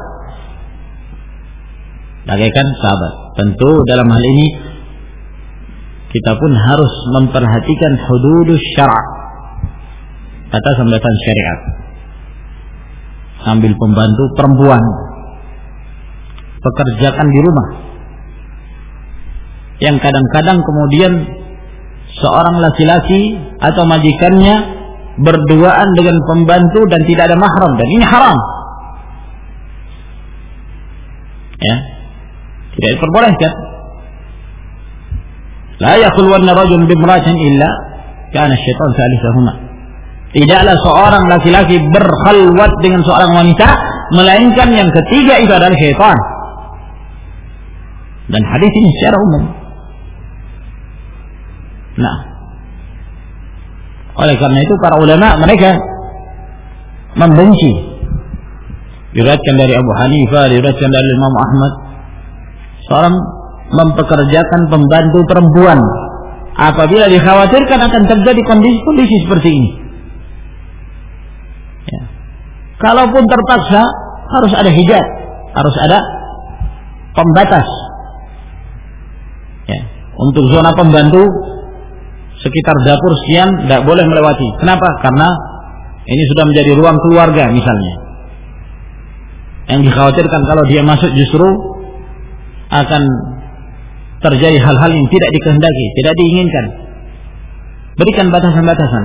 bagaikan sahabat. Tentu dalam hal ini kita pun harus memperhatikan hududus syara', batas-batasan syariat. Ambil pembantu perempuan, pekerjakan di rumah, yang kadang-kadang kemudian seorang laki-laki atau majikannya berduaan dengan pembantu dan tidak ada mahram, dan ini haram. Ya, tidak diperbolehkan. La yakhulwanna rajulun bimra'atin illa kana syaitan salisahuma. Tidaklah seorang laki-laki berkhalwat dengan seorang wanita melainkan yang ketiga itu adalah syaitan. Dan hadis ini secara umum. Nah, oleh karena itu para ulama mereka membenci. Diriwayatkan dari Abu Hanifah, diriwayatkan dari Imam Ahmad, seorang mempekerjakan pembantu perempuan apabila dikhawatirkan akan terjadi kondisi-kondisi seperti ini. Ya. Kalaupun terpaksa harus ada hijab, harus ada pembatas. Ya. Untuk zona pembantu sekitar dapur sekian tidak boleh melewati. Kenapa? Karena ini sudah menjadi ruang keluarga misalnya. Yang dikhawatirkan kalau dia masuk justru akan terjadi hal-hal yang tidak dikehendaki, tidak diinginkan. Berikan batasan-batasan.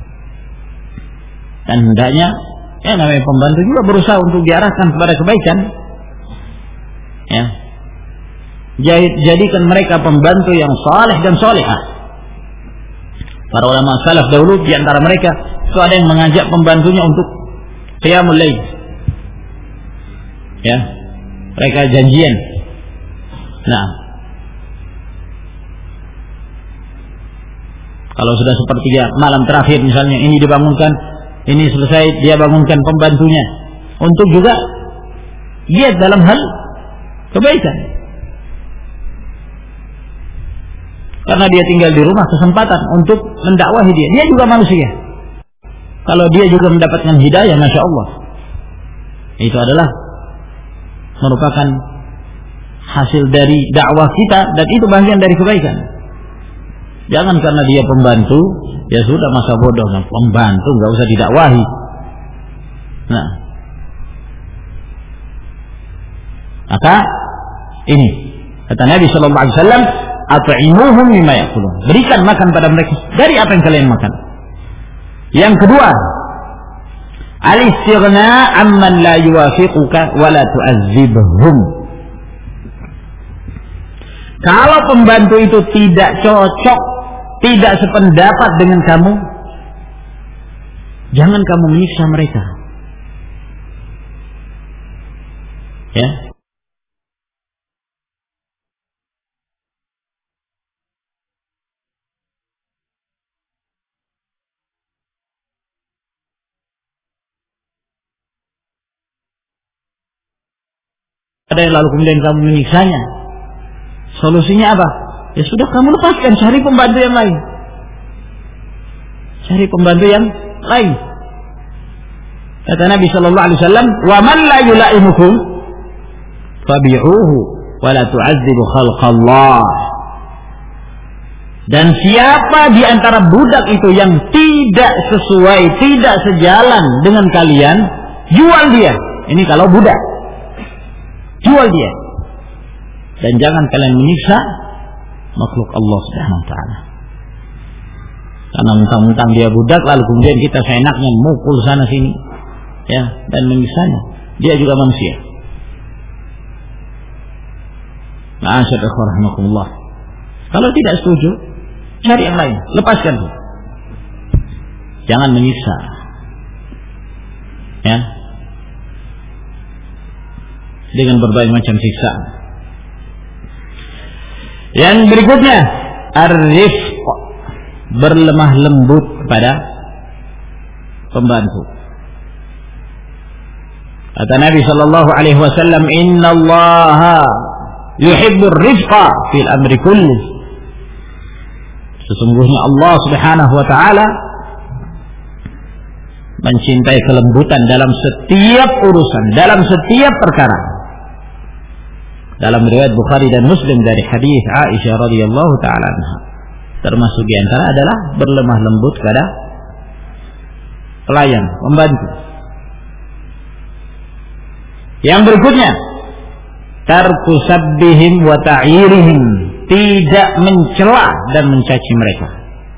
Dan hendaknya, ya namanya pembantu juga berusaha untuk diarahkan kepada kebaikan. Ya, jadikan mereka pembantu yang saleh dan salihah. Para ulama salaf dahulu di antara mereka itu ada yang mengajak pembantunya untuk qiyamul lail. Ya, mereka janjian. Nah, kalau sudah sepertiga malam terakhir misalnya ini dibangunkan, ini selesai, dia bangunkan pembantunya untuk juga giat dalam hal kebaikan. Karena dia tinggal di rumah, kesempatan untuk mendakwahi dia. Dia juga manusia. Kalau dia juga mendapatkan hidayah, masya Allah, itu adalah merupakan hasil dari dakwah kita dan itu bagian dari kebaikan. Jangan karena dia pembantu, ya sudah masa bodoh, nah, pembantu nggak usah didakwahi. Nah, maka ini kata Nabi Shallallahu Alaihi Wasallam, at'imuhum mimma ya'kulun. Berikan makan pada mereka dari apa yang kalian makan. Yang kedua, al-istighna amman la yuwafiquka wa la tu'azzibhum. Kalau pembantu itu tidak cocok, tidak sependapat dengan kamu, jangan kamu menyiksa mereka. Ya. Ada yang lalu kemudian kamu menyiksanya. Solusinya apa? Ya sudah, kamu lepaskan, cari pembantu yang lain. Cari pembantu yang lain. Kata Nabi Shallallahu Alaihi Wasallam, "Wa man la yula'imukum, fabi'uhu, wa la tu'azzibu khalqallah." Dan siapa di antara budak itu yang tidak sesuai, tidak sejalan dengan kalian, jual dia. Ini kalau budak, jual dia. Dan jangan kalian menyiksa makhluk Allah Subhanahu wa taala. Karena mentang-mentang dia budak lalu kemudian kita seenaknya mukul sana sini, ya, dan menyiksanya. Dia juga manusia. Ma'asyarakat rahimakumullah. Kalau tidak setuju, cari yang lain, lepaskan. Jangan menyiksa. Ya. Dengan berbagai macam siksaan. Yang berikutnya, ar-rifq, berlemah lembut kepada pembantu. Kata Nabi sallallahu alaihi wasallam, "Innallaha yuhibbur rifqa fil amri kulli." Sesungguhnya Allah Subhanahu wa taala mencintai kelembutan dalam setiap urusan, dalam setiap perkara. Dalam riwayat Bukhari dan Muslim dari hadis Aisyah radhiyallahu taala anha, termasuk di antara adalah berlemah lembut kepada pelayan, pembantu. Yang berikutnya, tarku sabbihim wa ta'irihim, tidak mencela dan mencaci mereka.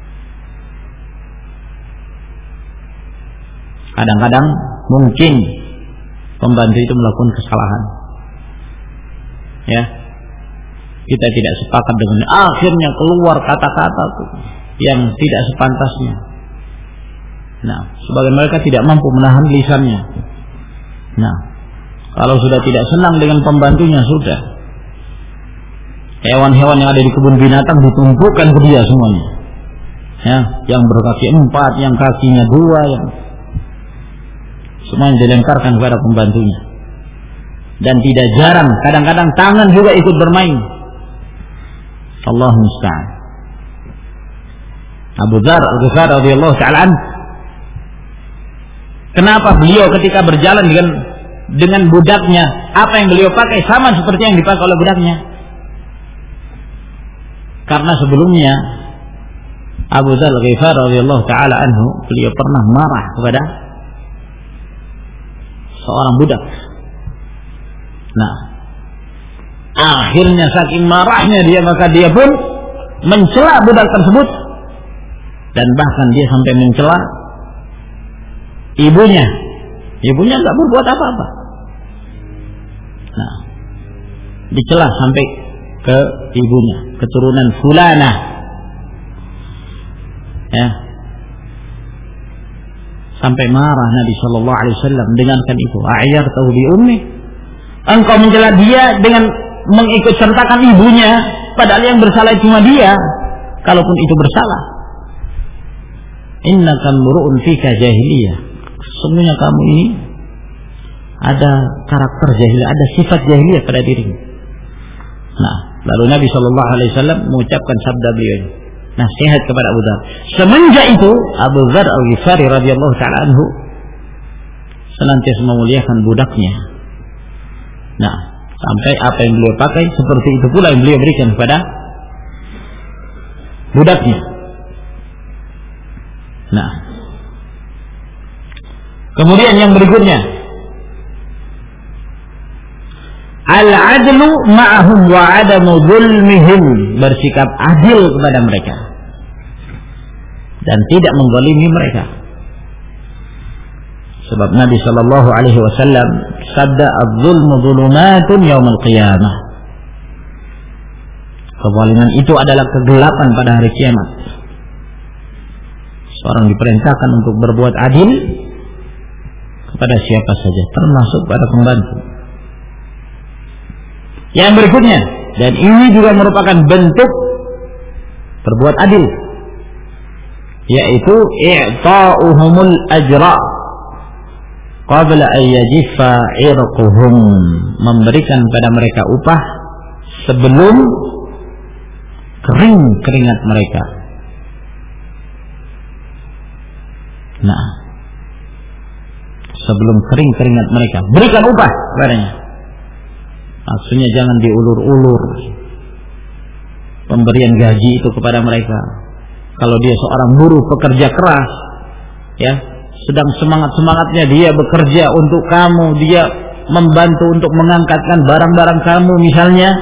Kadang-kadang mungkin pembantu itu melakukan kesalahan. Ya, kita tidak sepakat dengan, akhirnya keluar kata-kata yang tidak sepantasnya. Nah, sebagian mereka tidak mampu menahan lisannya. Nah, kalau sudah tidak senang dengan pembantunya, sudah. Hewan-hewan yang ada di kebun binatang ditumpukkan ke dia semuanya. Ya, yang berkaki empat, yang kakinya dua, yang semuanya dilemparkan kepada pembantunya. Dan tidak jarang, kadang-kadang tangan juga ikut bermain. Allah musta'an. Abu Dzar Al-Ghifari radhiyallahu ta'ala anhu, kenapa beliau ketika berjalan dengan dengan budaknya, apa yang beliau pakai sama seperti yang dipakai oleh budaknya? Karena sebelumnya Abu Dzar Al-Ghifari radhiyallahu ta'ala anhu, beliau pernah marah kepada seorang budak. Nah, akhirnya saking marahnya dia, maka dia pun mencela budak tersebut, dan bahkan dia sampai mencela ibunya. Ibunya enggak berbuat apa-apa. Nah, dicela sampai ke ibunya, keturunan fulanah. Ya. Sampai marah Nabi sallallahu alaihi wasallam dengankan itu. A'yartahu bi ummi? Engkau mencela dia dengan mengikut sertakan ibunya, padahal yang bersalah cuma dia, kalaupun itu bersalah. Innaka mur'un fika jahiliyah. Sesungguhnya kamu ini ada karakter jahiliyah, ada sifat jahiliyah pada dirimu. Nah, lalu Nabi sallallahu alaihi wasallam mengucapkan sabda beliau, nasihat kepada Abu Dzar. Semenjak itu Abu Dzar Al-Ghifari radhiyallahu ta'ala anhu senantiasa memuliakan budaknya. Nah, sampai apa yang beliau pakai seperti itu pula yang beliau berikan kepada budaknya. Nah, kemudian yang berikutnya, al-adlu ma'ahum wa adamu zulmihim, bersikap adil kepada mereka dan tidak menggolimi mereka. Sebab Nabi sallallahu alaihi wasallam sabda, "Az-zulmu dzulumatun yaumil qiyamah." Kezaliman itu adalah kegelapan pada hari kiamat. Seorang diperintahkan untuk berbuat adil kepada siapa saja, termasuk pada pembantu. Yang berikutnya, dan ini juga merupakan bentuk berbuat adil, yaitu i'ta'uhumul ajra qabla an yajiffa 'irquhum, memberikan pada mereka upah sebelum kering keringat mereka. Nah, sebelum kering keringat mereka, berikan upah kepadanya. Maksudnya jangan diulur-ulur pemberian gaji itu kepada mereka. Kalau dia seorang buruh pekerja keras, ya, sedang semangat-semangatnya dia bekerja untuk kamu, dia membantu untuk mengangkatkan barang-barang kamu misalnya.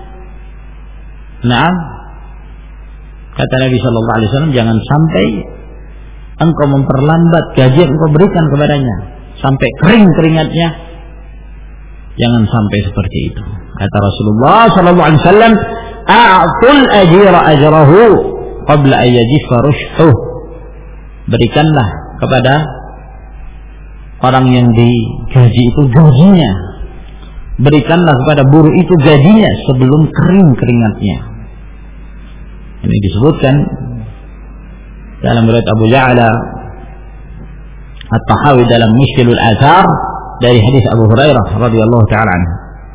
Nah, kata Nabi sallallahu alaihi wasallam, jangan sampai engkau memperlambat gaji yang engkau berikan kepadanya sampai kering keringatnya. Jangan sampai seperti itu. Kata Rasulullah sallallahu alaihi wasallam, "A'tul ajira ajrahu qabla an yajifa rushhuh." Berikanlah kepada orang yang digaji itu gajinya. Berikanlah kepada buruh itu gajinya sebelum kering keringatnya. Ini disebutkan dalam riwayat Abu Ja'la At-Tahawi dalam Mushkilul Athar dari hadis Abu Hurairah radhiyallahu taala anhu.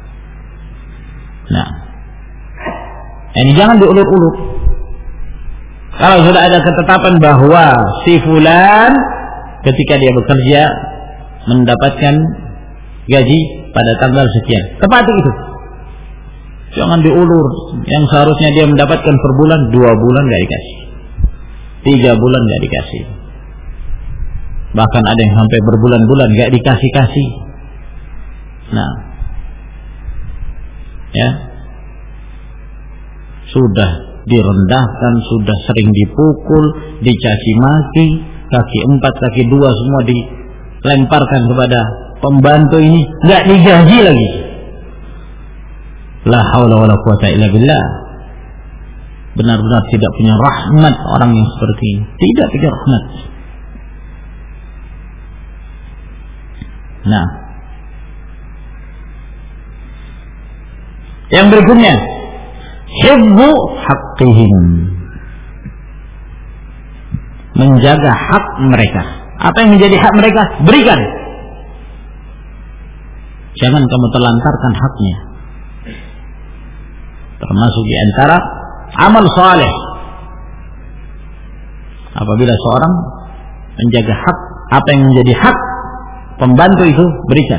Nah, ini jangan diulur-ulur. Kalau sudah ada ketetapan bahwa si fulan ketika dia bekerja mendapatkan gaji pada tanggal sekian, tepati itu. Jangan diulur. Yang seharusnya dia mendapatkan per bulan, dua bulan gak dikasih, tiga bulan gak dikasih, bahkan ada yang sampai berbulan-bulan gak dikasih-kasih. Nah, ya, sudah direndahkan, sudah sering dipukul, dicaci maki, kaki empat, kaki dua semua dilemparkan kepada pembantu ini, nggak digaji lagi. La haula wala quwata illa billah. Benar-benar tidak punya rahmat orang yang seperti ini, tidak punya rahmat. Nah, yang berikutnya, hifdzu haqqihim, menjaga hak mereka. Apa yang menjadi hak mereka, berikan. Jangan kamu terlantarkan haknya. Termasuk di antara amal saleh. Apabila seorang menjaga hak, apa yang menjadi hak pembantu itu, berikan.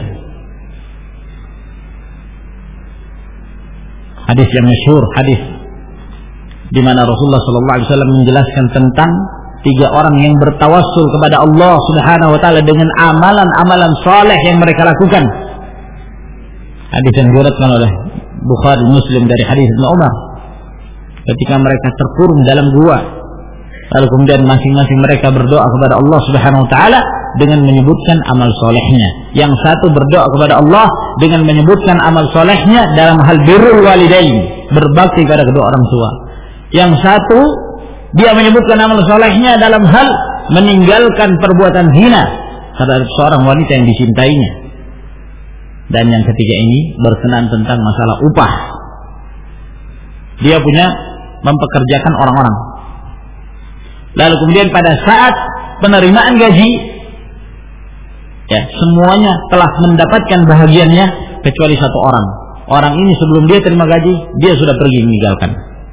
Hadis yang masyhur, hadis di mana Rasulullah sallallahu alaihi wasallam menjelaskan tentang tiga orang yang bertawassul kepada Allah Subhanahu wa taala dengan amalan-amalan saleh yang mereka lakukan. Hadis yang diriwayatkan oleh Bukhari Muslim dari hadis Ibnu Umar, ketika mereka terkurung dalam gua, lalu kemudian masing-masing mereka berdoa kepada Allah Subhanahu wa taala dengan menyebutkan amal solehnya. Yang satu berdoa kepada Allah dengan menyebutkan amal solehnya dalam hal birrul walidain, berbakti pada kedua orang tua. Yang satu dia menyebutkan amal solehnya dalam hal meninggalkan perbuatan zina terhadap seorang wanita yang dicintainya. Dan yang ketiga ini berkenaan tentang masalah upah. Dia punya mempekerjakan orang-orang. Lalu kemudian pada saat penerimaan gaji, ya, semuanya telah mendapatkan bahagiannya kecuali satu orang. Orang ini sebelum dia terima gaji, dia sudah pergi meninggalkan.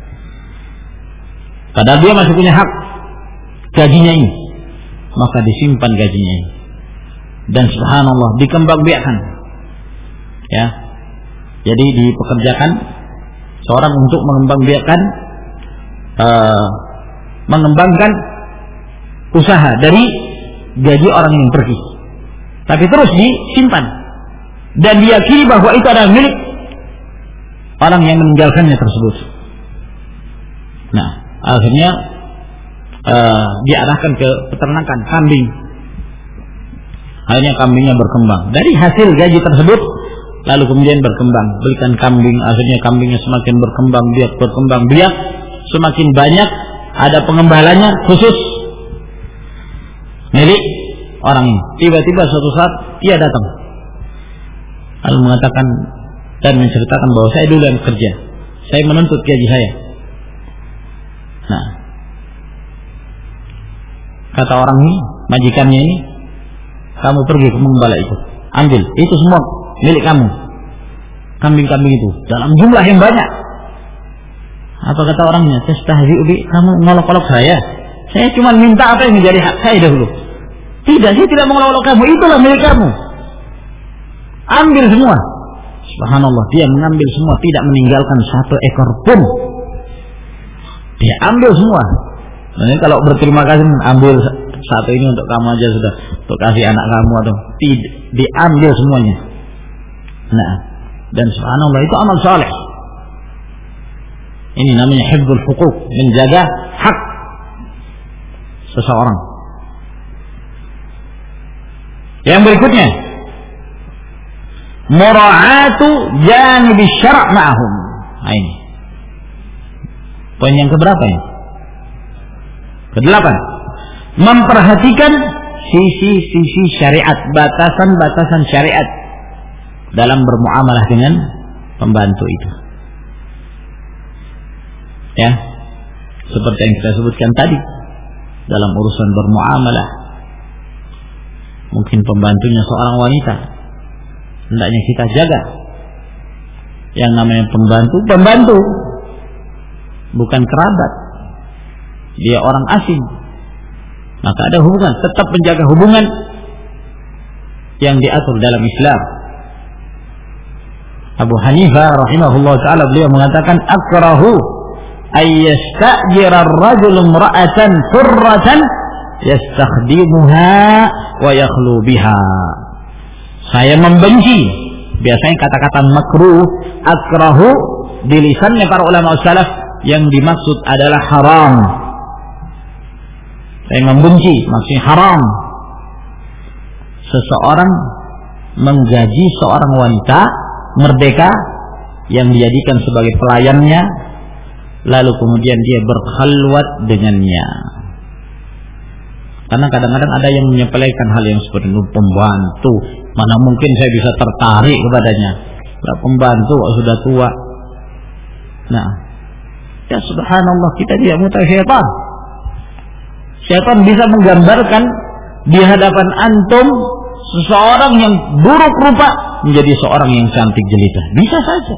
Padahal dia masih punya hak gajinya ini, maka disimpan gajinya ini. Dan subhanallah, dikembangbiakkan. Ya, jadi dipekerjakan seorang untuk mengembangbiakkan, uh, mengembangkan usaha dari gaji orang yang pergi. Tapi terus disimpan dan diyakini bahwa itu adalah milik orang yang meninggalkannya tersebut. Nah, akhirnya uh, diarahkan ke peternakan kambing. Akhirnya kambingnya berkembang dari hasil gaji tersebut, lalu kemudian berkembang, belikan kambing, akhirnya kambingnya semakin berkembang biak berkembang biak, semakin banyak, ada pengembalanya khusus milik orang ini. Tiba-tiba suatu saat ia datang lalu mengatakan dan menceritakan bahwa saya dulu yang kerja, saya menuntut gaji saya. Nah, kata orang ini, majikannya ini, kamu pergi ke pengembala itu, ambil, itu semua milik kamu, kambing-kambing itu dalam jumlah yang banyak. Apa kata orangnya? Tastahzi'u bi, kamu ngolok-olok saya? Saya cuma minta apa yang menjadi hak saya dahulu. Tidak, saya tidak mengolok-olok kamu, itulah milik kamu. Ambil semua. Subhanallah, dia mengambil semua, tidak meninggalkan satu ekor pun. Dia ambil semua. Nah, kalau berterima kasih, ambil satu ini untuk kamu aja sudah, untuk kasih anak kamu atau tidak, diambil semuanya. Nah, dan subhanallah itu amal saleh. Ini namanya hifdzul huquq, menjaga hak seseorang. Yang berikutnya, mura'atu janibi syara' ma'ahum. Nah, ini poin yang keberapa ini? Kedelapan, memperhatikan sisi-sisi syariat, batasan-batasan syariat dalam bermuamalah dengan pembantu itu. Ya, seperti yang kita sebutkan tadi, dalam urusan bermuamalah, mungkin pembantunya seorang wanita, hendaknya kita jaga. Yang namanya pembantu, pembantu, bukan kerabat, dia orang asing, maka ada hubungan, tetap menjaga hubungan yang diatur dalam Islam. Abu Hanifah rahimahullah ta'ala beliau mengatakan, akrahu ayyastajira ar-rajul imra'atan furratan yastakhdimuha wa yakhlu biha. Saya membenci, biasanya kata-kata makruh, akrahu di lisannya para ulama salaf yang dimaksud adalah haram. Saya membenci, maksudnya haram. Seseorang menggaji seorang wanita merdeka yang dijadikan sebagai pelayannya, lalu kemudian dia berkhalwat dengannya. Karena kadang-kadang ada yang menyepelekan hal yang seperti itu. Pembantu, mana mungkin saya bisa tertarik kepadanya. Nah, pembantu sudah tua. Nah, ya subhanallah, kita tidak mutai syaitan. Syaitan bisa menggambarkan di hadapan antum seseorang yang buruk rupa menjadi seorang yang cantik jelita. Bisa saja.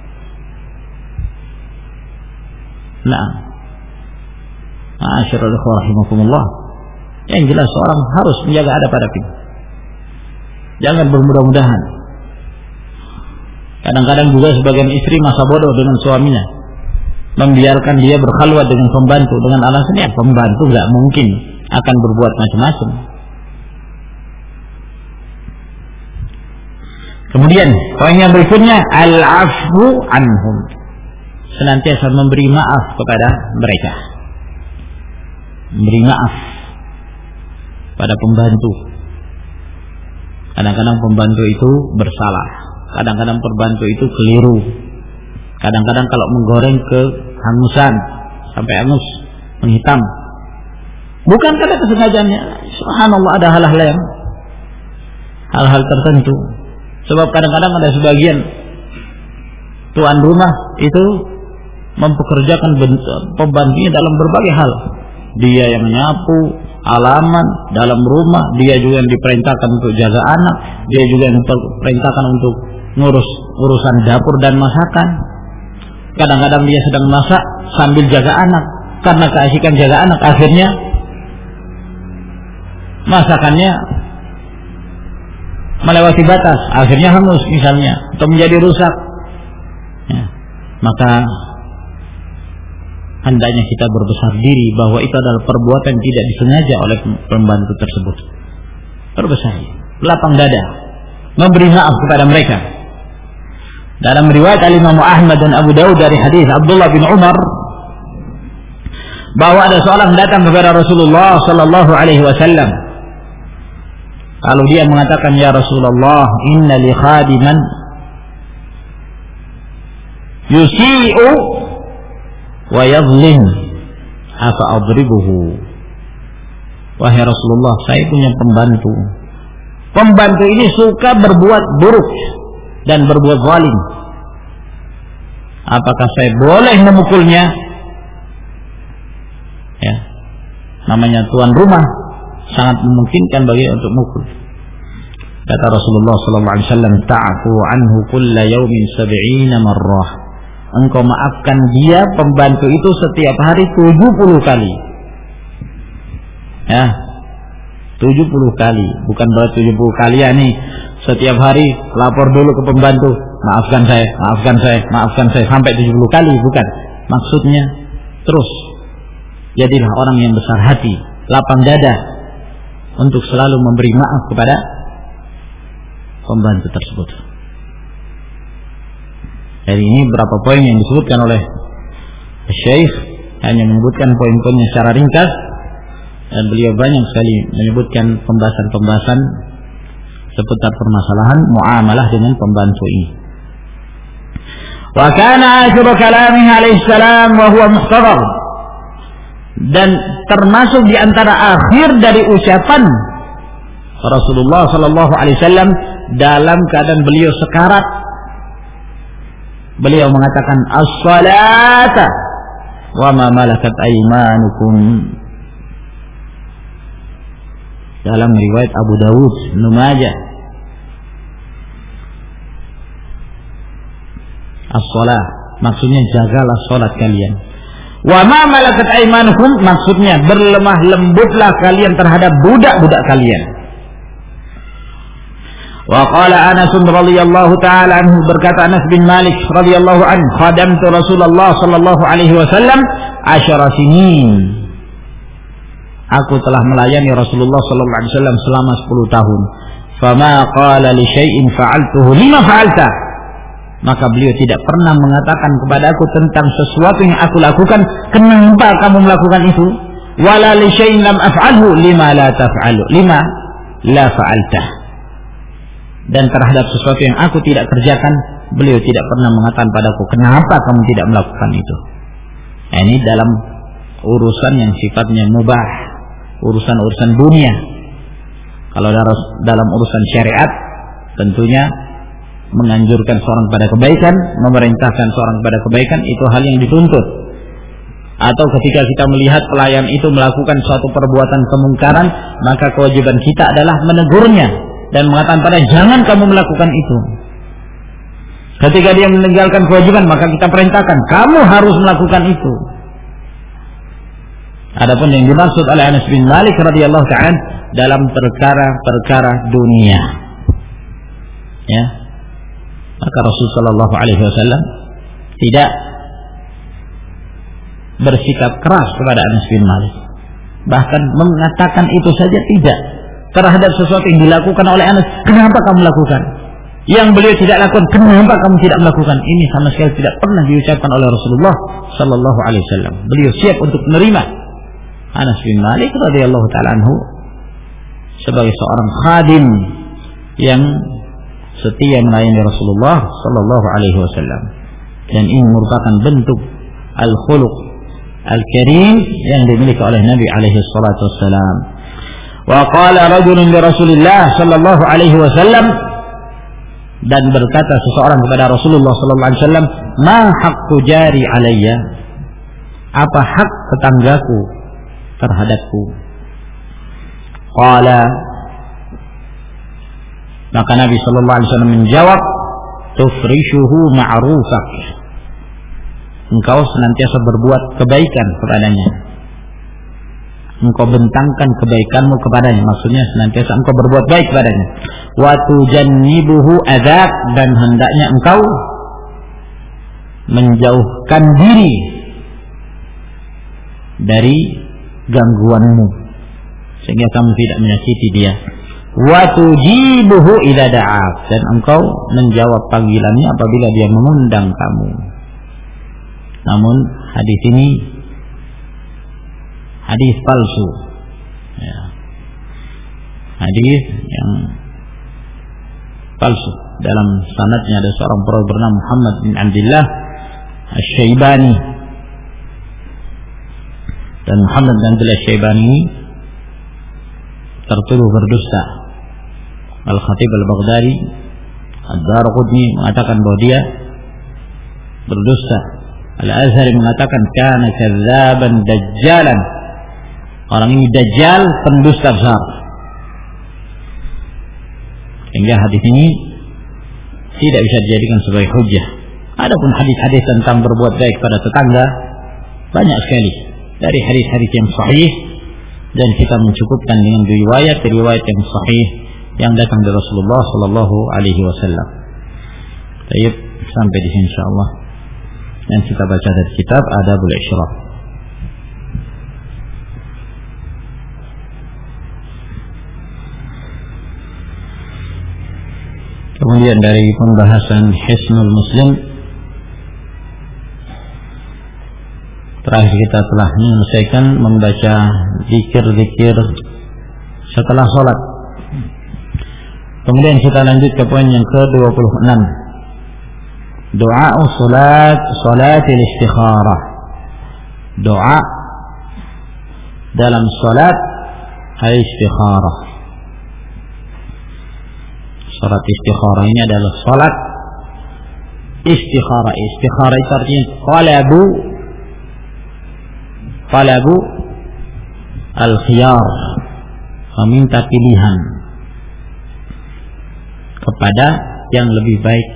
Nah, ma'asyiral ikhwah rahimakumullah, yang jelas seorang harus menjaga adab adab ini. Jangan bermudah-mudahan. Kadang-kadang juga sebagian istri masa bodoh dengan suaminya, membiarkan dia berkhalwat dengan pembantu dengan alasannya pembantu nggak mungkin akan berbuat macam-macam. Kemudian poin yang berikutnya, al-afwu anhum, senantiasa memberi maaf kepada mereka, memberi maaf pada pembantu. Kadang-kadang pembantu itu bersalah, kadang-kadang pembantu itu keliru, kadang-kadang kalau menggoreng kehangusan sampai hangus, menghitam, bukan karena kesengajaannya. Subhanallah, ada hal-hal yang hal-hal tertentu. Sebab kadang-kadang ada sebagian tuan rumah itu mempekerjakan pembantunya dalam berbagai hal. Dia yang nyapu halaman dalam rumah, dia juga yang diperintahkan untuk jaga anak, dia juga yang diperintahkan untuk ngurus urusan dapur dan masakan. Kadang-kadang dia sedang masak sambil jaga anak. Karena keasikan jaga anak, akhirnya masakannya melewati batas, akhirnya hangus misalnya, atau menjadi rusak. Ya, maka hendaknya kita berbesar diri bahwa itu adalah perbuatan tidak disengaja oleh pembantu tersebut. Berbesar, lapang dada, memberi maaf kepada mereka. Dalam riwayat Al-Imam Ahmad dan Abu Dawud dari hadis Abdullah bin Umar, bahwa ada seorang datang kepada Rasulullah sallallahu alaihi wasallam. Lalu dia mengatakan, ya Rasulullah, inna li khadiman yusi'u wa yadhlim afa adribuhu. Wahai Rasulullah, saya punya pembantu. Pembantu ini suka berbuat buruk dan berbuat zalim. Apakah saya boleh memukulnya? Ya, namanya tuan rumah, sangat memungkinkan bagi untuk mukul. Kata Rasulullah sallallahu alaihi wasallam, ta'fu anhu kulla yawmin sab'ina marrah. Engkau maafkan dia, pembantu itu, setiap hari tujuh puluh kali. Ya, tujuh puluh kali. Bukan berarti tujuh puluh kali ya nih, setiap hari lapor dulu ke pembantu, maafkan saya, maafkan saya, maafkan saya, sampai tujuh puluh kali. Bukan. Maksudnya terus. Jadilah orang yang besar hati, lapang dada, untuk selalu memberi maaf kepada pembantu tersebut. Jadi ini beberapa poin yang disebutkan oleh Syekh, hanya menyebutkan poin-poinnya secara ringkas, dan beliau banyak sekali menyebutkan pembahasan-pembahasan seputar permasalahan muamalah dengan pembantu ini. Wa kana akhiru kalamihi alaihi salam wa huwa muhtadar, dan termasuk di antara akhir dari ucapan Rasulullah sallallahu alaihi wasallam dalam keadaan beliau sekarat, beliau mengatakan as-salata wa ma malakat aymanukum. Dalam riwayat Abu Dawud, Ibnu Majah, as-salah maksudnya jagalah salat kalian. Wa ma malakat aymanukum maksudnya berlemah lembutlah kalian terhadap budak-budak kalian. Wa qala Anas radhiyallahu taala anhu, berkata Anas bin Malik radhiyallahu anhu, khadamtu Rasulullah sallallahu alaihi wasallam asyara sinin. Aku telah melayani Rasulullah sallallahu alaihi wasallam selama sepuluh tahun. Fama qala li syai'in fa'altuhu lima fa'alta. Maka beliau tidak pernah mengatakan kepada aku tentang sesuatu yang aku lakukan, kenapa kamu melakukan itu? Wala li syai'in lam af'alhu lima la taf'alu. Lima la fa'alta. Dan terhadap sesuatu yang aku tidak kerjakan, beliau tidak pernah mengatakan padaku, kenapa kamu tidak melakukan itu? Nah, ini dalam urusan yang sifatnya mubah, urusan-urusan dunia. Kalau dalam urusan syariat, tentunya menganjurkan seorang pada kebaikan, memerintahkan seorang pada kebaikan, itu hal yang dituntut. Atau ketika kita melihat pelayan itu melakukan suatu perbuatan kemungkaran, maka kewajiban kita adalah menegurnya dan mengatakan pada jangan kamu melakukan itu. Ketika dia meninggalkan kewajiban, maka kita perintahkan kamu harus melakukan itu. Adapun yang dimaksud oleh Anas bin Malik radhiyallahu ta'ala dalam perkara-perkara dunia, ya, maka Rasulullah sallallahu alaihi wasallam tidak bersikap keras kepada Anas bin Malik, bahkan mengatakan itu saja tidak terhadap sesuatu yang dilakukan oleh Anas. Kenapa kamu lakukan? Yang beliau tidak lakukan, kenapa kamu tidak melakukan? Ini sama sekali tidak pernah diucapkan oleh Rasulullah sallallahu alaihi wasallam. Beliau siap untuk menerima Anas bin Malik radhiyallahu ta'ala anhu sebagai seorang khadim yang setia melayani Rasulullah sallallahu alaihi wasallam, dan ini merupakan bentuk al-khuluq al-karim yang dimiliki oleh Nabi alaihi salatu wassalam. Wa qala rajulun li Rasulillah sallallahu alaihi wasallam, dan berkata seseorang kepada Rasulullah sallallahu alaihi wasallam, ma haqqu jari alayya, apa hak tetanggaku terhadapku? Qala, maka Nabi sallallahu alaihi wasallam menjawab, tufrishuhu ma'rufak, engkau senantiasa berbuat kebaikan kepadanya, engkau bentangkan kebaikanmu kepadanya, maksudnya senantiasa engkau berbuat baik kepadanya. Wa tujannibuhu adzak, dan hendaknya engkau menjauhkan diri dari gangguanmu sehingga kamu tidak menyakiti dia. Wa tujibuhu idza da'ak, dan engkau menjawab panggilannya apabila dia mengundang kamu. Namun hadis ini hadis palsu, ya, hadis yang palsu. Dalam sanadnya ada seorang perawi bernama Muhammad bin Abdullah Asy-Syaibani, dan Muhammad bin Abdullah Asy-Syaibani ini tertuduh berdusta. Al-Khatib Al-Baghdadi, Ad-Darqutni mengatakan bahwa dia berdusta. Al-Azhari mengatakan kana kadzaban dajjalan, orang ini dajjal, pendusta besar. Sehingga hadis ini tidak bisa dijadikan sebagai hujjah. Adapun hadis-hadis tentang berbuat baik pada tetangga banyak sekali dari hadis-hadis yang sahih, dan kita mencukupkan dengan riwayat-riwayat yang sahih yang datang dari Rasulullah sallallahu alaihi wasallam. Baik, sampai di sini insyaallah. Yang kita baca dari kitab Adabul Isyraf. Kemudian dari pembahasan Hisnul Muslim, terakhir kita telah menyelesaikan membaca zikir-zikir setelah sholat. Kemudian kita lanjut ke poin yang ke dua puluh enam. Doa salat salatil istikharah. Doa dalam salat al-istikharah. Salat istikharah ini adalah salat istikharah. Istikharah itu artinya talabu talabu al-khiyar, meminta pilihan kepada yang lebih baik.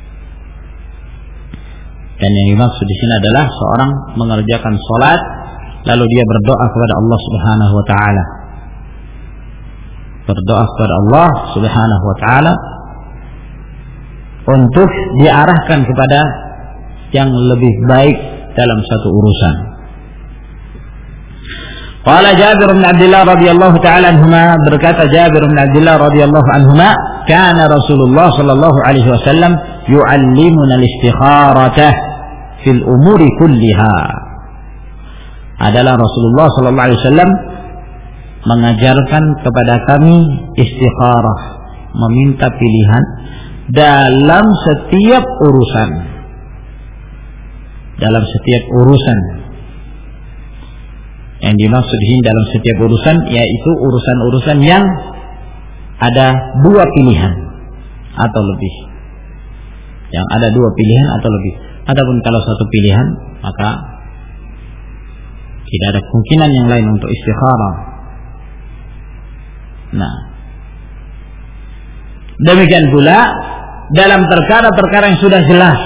Dan yang dimaksud di sini adalah seorang mengerjakan salat lalu dia berdoa kepada Allah Subhanahu wa taala. Berdoa kepada Allah Subhanahu wa taala untuk diarahkan kepada yang lebih baik dalam satu urusan. Qala Jabir bin Abdullah radhiyallahu ta'ala anhuma, berkata Jabir bin Abdullah radhiyallahu anhuma, kana Rasulullah sallallahu alaihi wasallam yu'allimuna al-istikharata fil umuri kulliha. Adalah Rasulullah sallallahu alaihi wasallam mengajarkan kepada kami istikharah, meminta pilihan dalam setiap urusan. Dalam setiap urusan. Yang dimaksud di sini dalam setiap urusan yaitu urusan-urusan yang ada dua pilihan atau lebih. Yang ada dua pilihan atau lebih. Adapun kalau satu pilihan, maka tidak ada kemungkinan yang lain untuk istikharah. Nah, demikian pula dalam perkara-perkara yang sudah jelas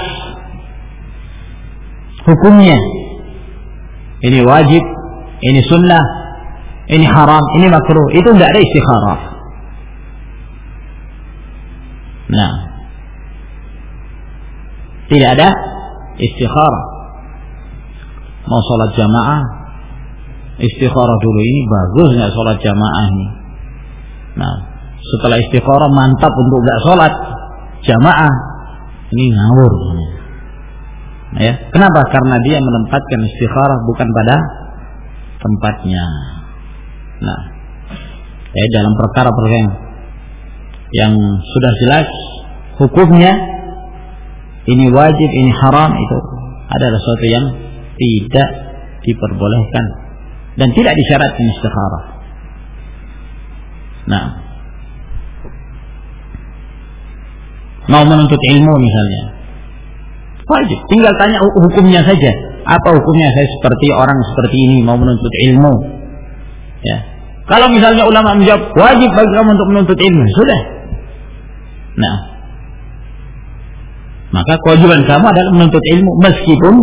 hukumnya, ini wajib, ini sunnah, ini haram, ini makruh, itu tidak ada istikharah. Nah, tidak ada istikharah. Mau sholat jamaah, istikharah dulu, ini bagus nggak sholat jamaah ini. Nah, setelah istikharah mantap untuk nggak sholat jamaah, ini ngawur. Ya, kenapa? Karena dia menempatkan istikharah bukan pada tempatnya. Nah, ya, dalam perkara-perkara yang sudah jelas hukumnya, ini wajib, ini haram, itu adalah sesuatu yang tidak diperbolehkan dan tidak disyaratkan istikharah. Nah, mau menuntut ilmu misalnya, wajib, tinggal tanya hukumnya saja. Apa hukumnya saya seperti orang seperti ini mau menuntut ilmu? Ya. Kalau misalnya ulama menjawab wajib bagi kamu untuk menuntut ilmu, sudah. Nah, maka kewajiban kamu adalah menuntut ilmu meskipun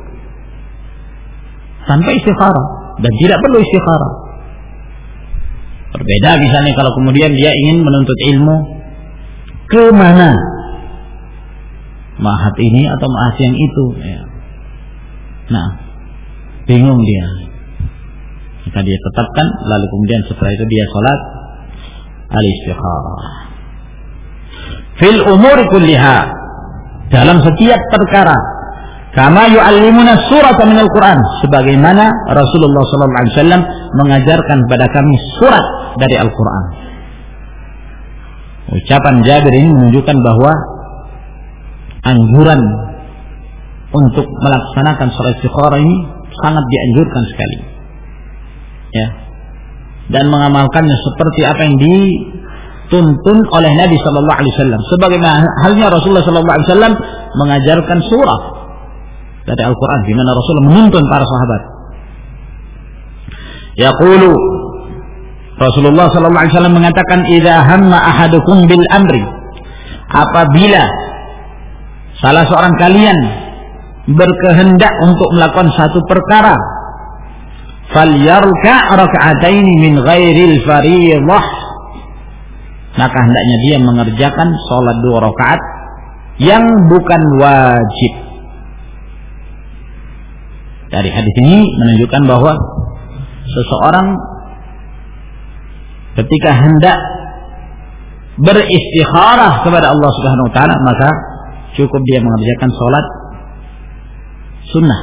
tanpa istikharah dan tidak perlu istikharah. Berbeda misalnya kalau kemudian dia ingin menuntut ilmu ke mana? Ma'had ini atau ma'had yang itu, ya. Nah, bingung dia. Maka dia tetapkan, lalu kemudian setelah itu dia sholat al-istikharah. Fil umuri kulliha, dalam setiap perkara. Kama yu'allimuna surata minal Qur'an, sebagaimana Rasulullah sallallahu alaihi wasallam mengajarkan kepada kami surat dari Al-Qur'an. Ucapan Jabir ini menunjukkan bahwa anjuran untuk melaksanakan sholat istikharah ini sangat dianjurkan sekali, ya, dan mengamalkannya seperti apa yang dituntun oleh Nabi Sallallahu Alaihi Wasallam. Sebagaimana halnya Rasulullah Sallallahu Alaihi Wasallam mengajarkan surah dari Al-Quran, di mana Rasulullah menuntun para sahabat. Yaqulu, Rasulullah Sallallahu Alaihi Wasallam mengatakan, "Idza hamma ahadukum bil amri," apabila salah seorang kalian berkehendak untuk melakukan satu perkara, falyarka raka'ataini min ghairil fardhah, maka hendaknya dia mengerjakan salat dua rakaat yang bukan wajib. Dari hadis ini menunjukkan bahwa seseorang ketika hendak beristikharah kepada Allah Subhanahu wa taala, maka cukup dia mengerjakan salat sunnah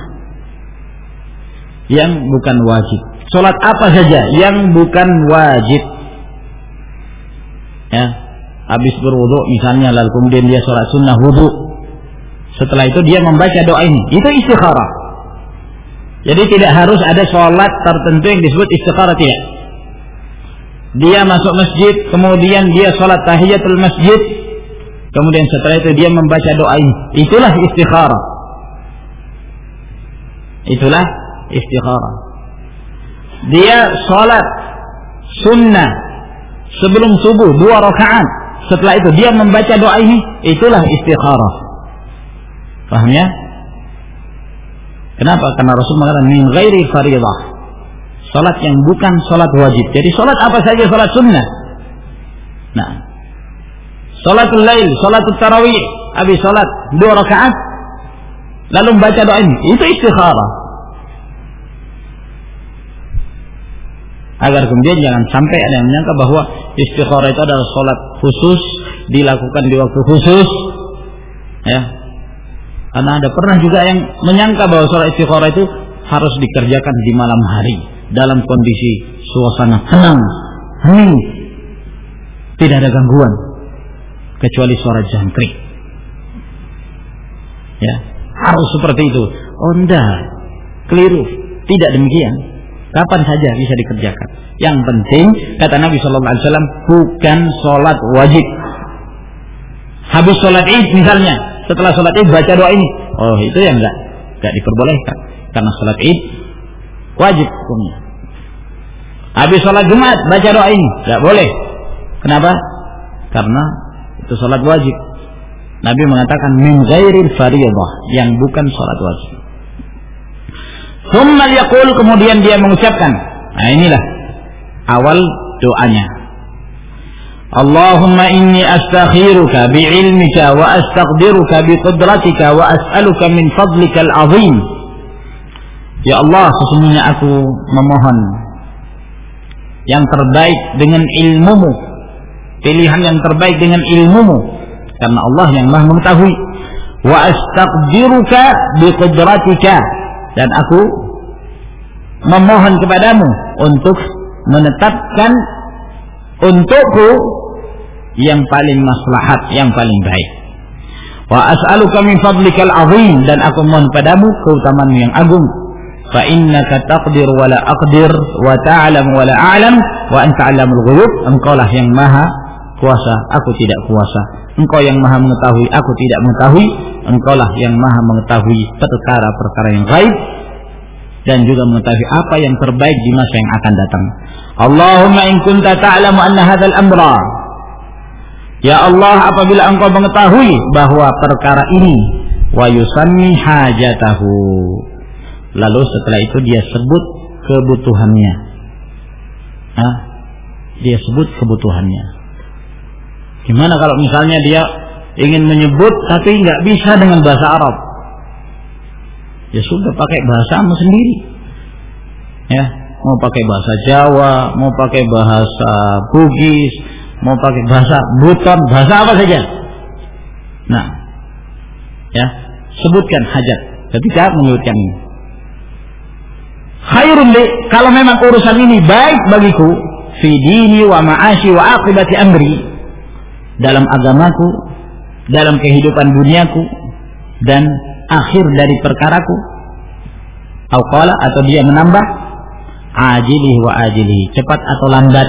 yang bukan wajib. Salat apa saja yang bukan wajib, ya, habis berwudu misalnya, lalu kemudian dia sholat sunnah wudu, setelah itu dia membaca doa ini, itu istikharah. Jadi tidak harus ada sholat tertentu yang disebut istikharah, tidak. Dia masuk masjid, kemudian dia sholat tahiyatul masjid, kemudian setelah itu dia membaca doa ini, itulah istikharah. Itulah istikharah. Dia sholat sunnah sebelum subuh dua rakaat, setelah itu dia membaca doa ini, itulah istikharah. Paham ya? Kenapa? Karena Rasul mengatakan min ghairi faridah, salat yang bukan salat wajib. Jadi salat apa saja salat sunnah. Nah, salatul lail, salatul tarawih, habis salat dua rakaat lalu membaca doa ini, itu istikharah. Agar kemudian jangan sampai ada yang menyangka bahwa istikharah itu adalah salat khusus, dilakukan di waktu khusus, ya. Karena ada pernah juga yang menyangka bahwa salat istikharah itu harus dikerjakan di malam hari dalam kondisi suasana tenang, hening, tidak ada gangguan kecuali suara jangkrik. Ya, harus seperti itu. Oh enggak, keliru. Tidak demikian. Kapan saja bisa dikerjakan. Yang penting kata Nabi Shallallahu Alaihi Wasallam bukan sholat wajib. Habis sholat Id misalnya, setelah sholat Id baca doa ini, oh itu yang enggak, enggak diperbolehkan. Karena sholat Id wajib hukumnya. Habis sholat Jumat baca doa ini, enggak boleh. Kenapa? Karena itu sholat wajib. Nabi mengatakan min ghairil fardhah, yang bukan sholat wajib. Tsumma yaqul, kemudian dia mengucapkan. Nah inilah awal doanya. Allahumma inni astakhiruka bi'ilmika wa astaqdiruka biqudratika wa as'aluka min fadlikal azim. Ya Allah, sesungguhnya aku memohon yang terbaik dengan ilmumu, pilihan yang terbaik dengan ilmumu, karena Allah yang Maha mengetahui. Wa astaqdiruka biqudratika, dan aku memohon kepadamu untuk menetapkan untukku yang paling maslahat, yang paling baik. Wa as'aluka min fadlikal azim, dan aku mohon padamu keutamaanmu yang agung. Fa innaka taqdir wa la aqdir wa ta'lam wa la a'lam wa anta 'allamul ghuyub. Engkaulah yang maha kuasa, aku tidak kuasa. Engkau yang maha mengetahui, aku tidak mengetahui. Engkaulah yang maha mengetahui perkara-perkara yang gaib, dan juga mengetahui apa yang terbaik di masa yang akan datang. Allahumma in kunta ta'lamu anna hadzal amra, ya Allah, apabila engkau mengetahui bahwa perkara ini, wa yusanni hajatahu, lalu setelah itu dia sebut kebutuhannya. Hah? Dia sebut kebutuhannya. Gimana kalau misalnya dia ingin menyebut tapi nggak bisa dengan bahasa Arab? Ya sudah, pakai bahasamu sendiri. Ya, mau pakai bahasa Jawa, mau pakai bahasa Bugis, mau pakai bahasa Buton, bahasa apa saja. Nah, ya, sebutkan hajat ketika menyebutkan ini. Khairun li, kalau memang urusan ini baik bagiku, fi dini wa ma'ashi wa aqibati amri, dalam agamaku, dalam kehidupan duniaku, dan akhir dari perkaraku. Auqala, atau dia menambah, ajilih wa ajilih, cepat atau lambat.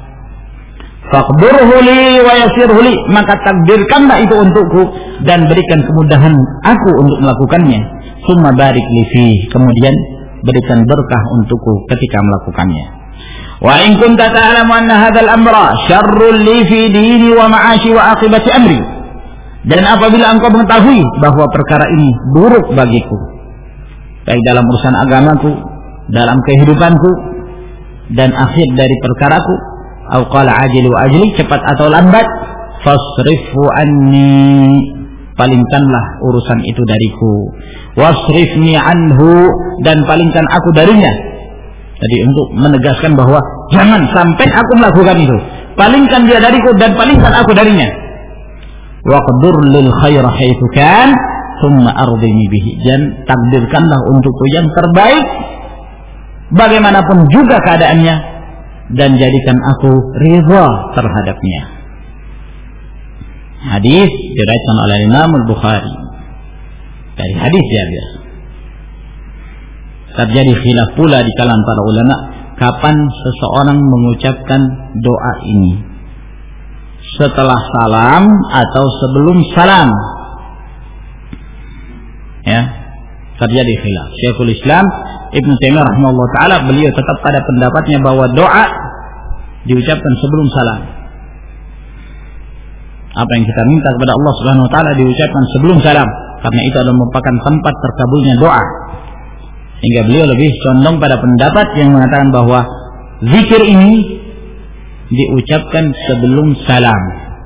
Faqdirhu li wa yassirhu li, maka takdirkanlah itu untukku dan berikan kemudahan aku untuk melakukannya. Summa barik li fi, kemudian berikan berkah untukku ketika melakukannya. Wa in kunta ta'lamu anna hadzal amra syarrun li fi dini wa ma'ashi wa aqibati amri, dan apabila engkau mengetahui bahwa perkara ini buruk bagiku, baik dalam urusan agamaku, dalam kehidupanku, dan akhir dari perkaraku, au qala ajil wa ajli, cepat atau lambat, fasrifhu anni, palingkanlah urusan itu dariku, wasrifni anhu, dan palingkan aku darinya. Jadi untuk menegaskan bahwa jangan sampai aku melakukan itu, palingkan dia dariku dan palingkan aku darinya. Waqdur lil khair haitsu kan thumma ardini bihi, dan takdirkanlah untukku yang terbaik bagaimanapun juga keadaannya, dan jadikan aku ridha terhadapnya. Hadis diriwayatkan oleh Imam Al-Bukhari dari hadis Jabir. Terjadi khilaf pula di kalangan para ulama kapan seseorang mengucapkan doa ini, setelah salam atau sebelum salam. Ya, terjadi khilaf. Syekhul Islam Ibnu Taimiyah rahimahullah taala beliau tetap pada pendapatnya bahwa doa diucapkan sebelum salam. Apa yang kita minta kepada Allah Subhanahu wa taala diucapkan sebelum salam, karena itu adalah merupakan tempat terkabulnya doa. Sehingga beliau lebih condong pada pendapat yang mengatakan bahwa zikir ini diucapkan sebelum salam.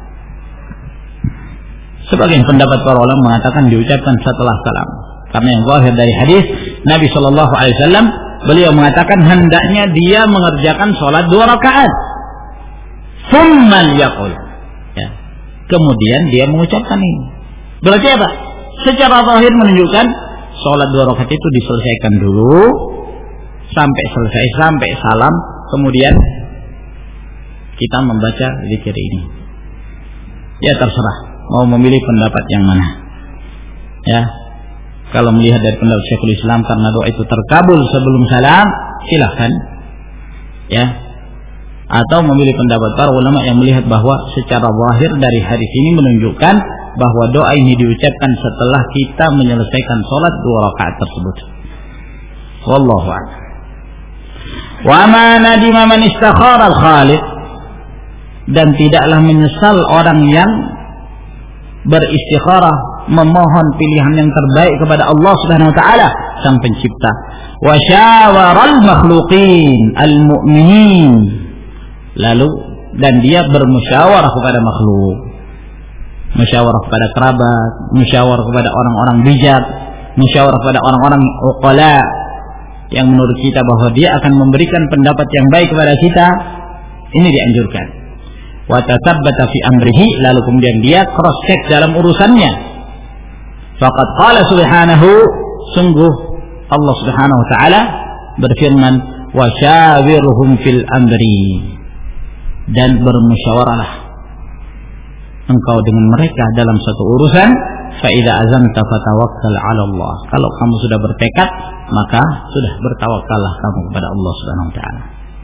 Sebagian pendapat para ulama mengatakan diucapkan setelah salam. Karena yang zahir dari hadis Nabi Shallallahu Alaihi Wasallam, beliau mengatakan hendaknya dia mengerjakan sholat dua rakaat, tsumma yaqul, ya. Kemudian dia mengucapkan ini. Berarti apa? Secara zahir menunjukkan sholat dua rakaat itu diselesaikan dulu sampai selesai, sampai salam, kemudian kita membaca zikir ini. Ya terserah mau memilih pendapat yang mana. Ya, kalau melihat dari pendapat Syekhul Islam karena doa itu terkabul sebelum salam, silahkan. Ya, atau memilih pendapat para ulama yang melihat bahwa secara zahir dari hadis ini menunjukkan bahwa doa ini diucapkan setelah kita menyelesaikan sholat dua rakaat tersebut. Wallahu a'lam. Wa ma nadima man istakhara al-khaliq, dan tidaklah menyesal orang yang beristikharah, memohon pilihan yang terbaik kepada Allah Subhanahu wa taala sang pencipta. Wa syawaral makhluqin al-mu'minin, lalu dan dia bermusyawarah kepada makhluk, musyawarah kepada kerabat, musyawarah kepada orang-orang bijak, musyawarah kepada orang-orang uqala yang menurut kita bahwa dia akan memberikan pendapat yang baik kepada kita. Ini dianjurkan. Wa tatabbata fi amrihi, lalu kemudian dia cross check dalam urusannya. Faqad qala subhanahu, sungguh Allah Subhanahu wa taala berfirman, wa syawirhum fil amri, dan bermusyawarahlah engkau dengan mereka dalam satu urusan. Fa idza azamta fatawakkal 'ala Allah, kalau kamu sudah bertekad maka sudah bertawakallah kamu kepada Allah Subhanahu wa taala.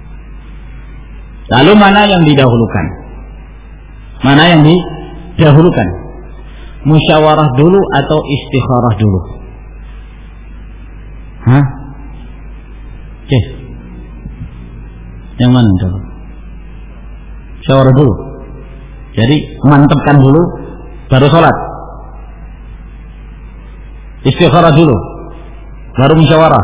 Lalu mana yang didahulukan? Mana yang didahulukan? Musyawarah dulu atau istikharah dulu? Hah? Oke. Yang mana dulu? Musyawarah dulu. Jadi mantapkan dulu baru sholat. Istikharah dulu baru musyawarah.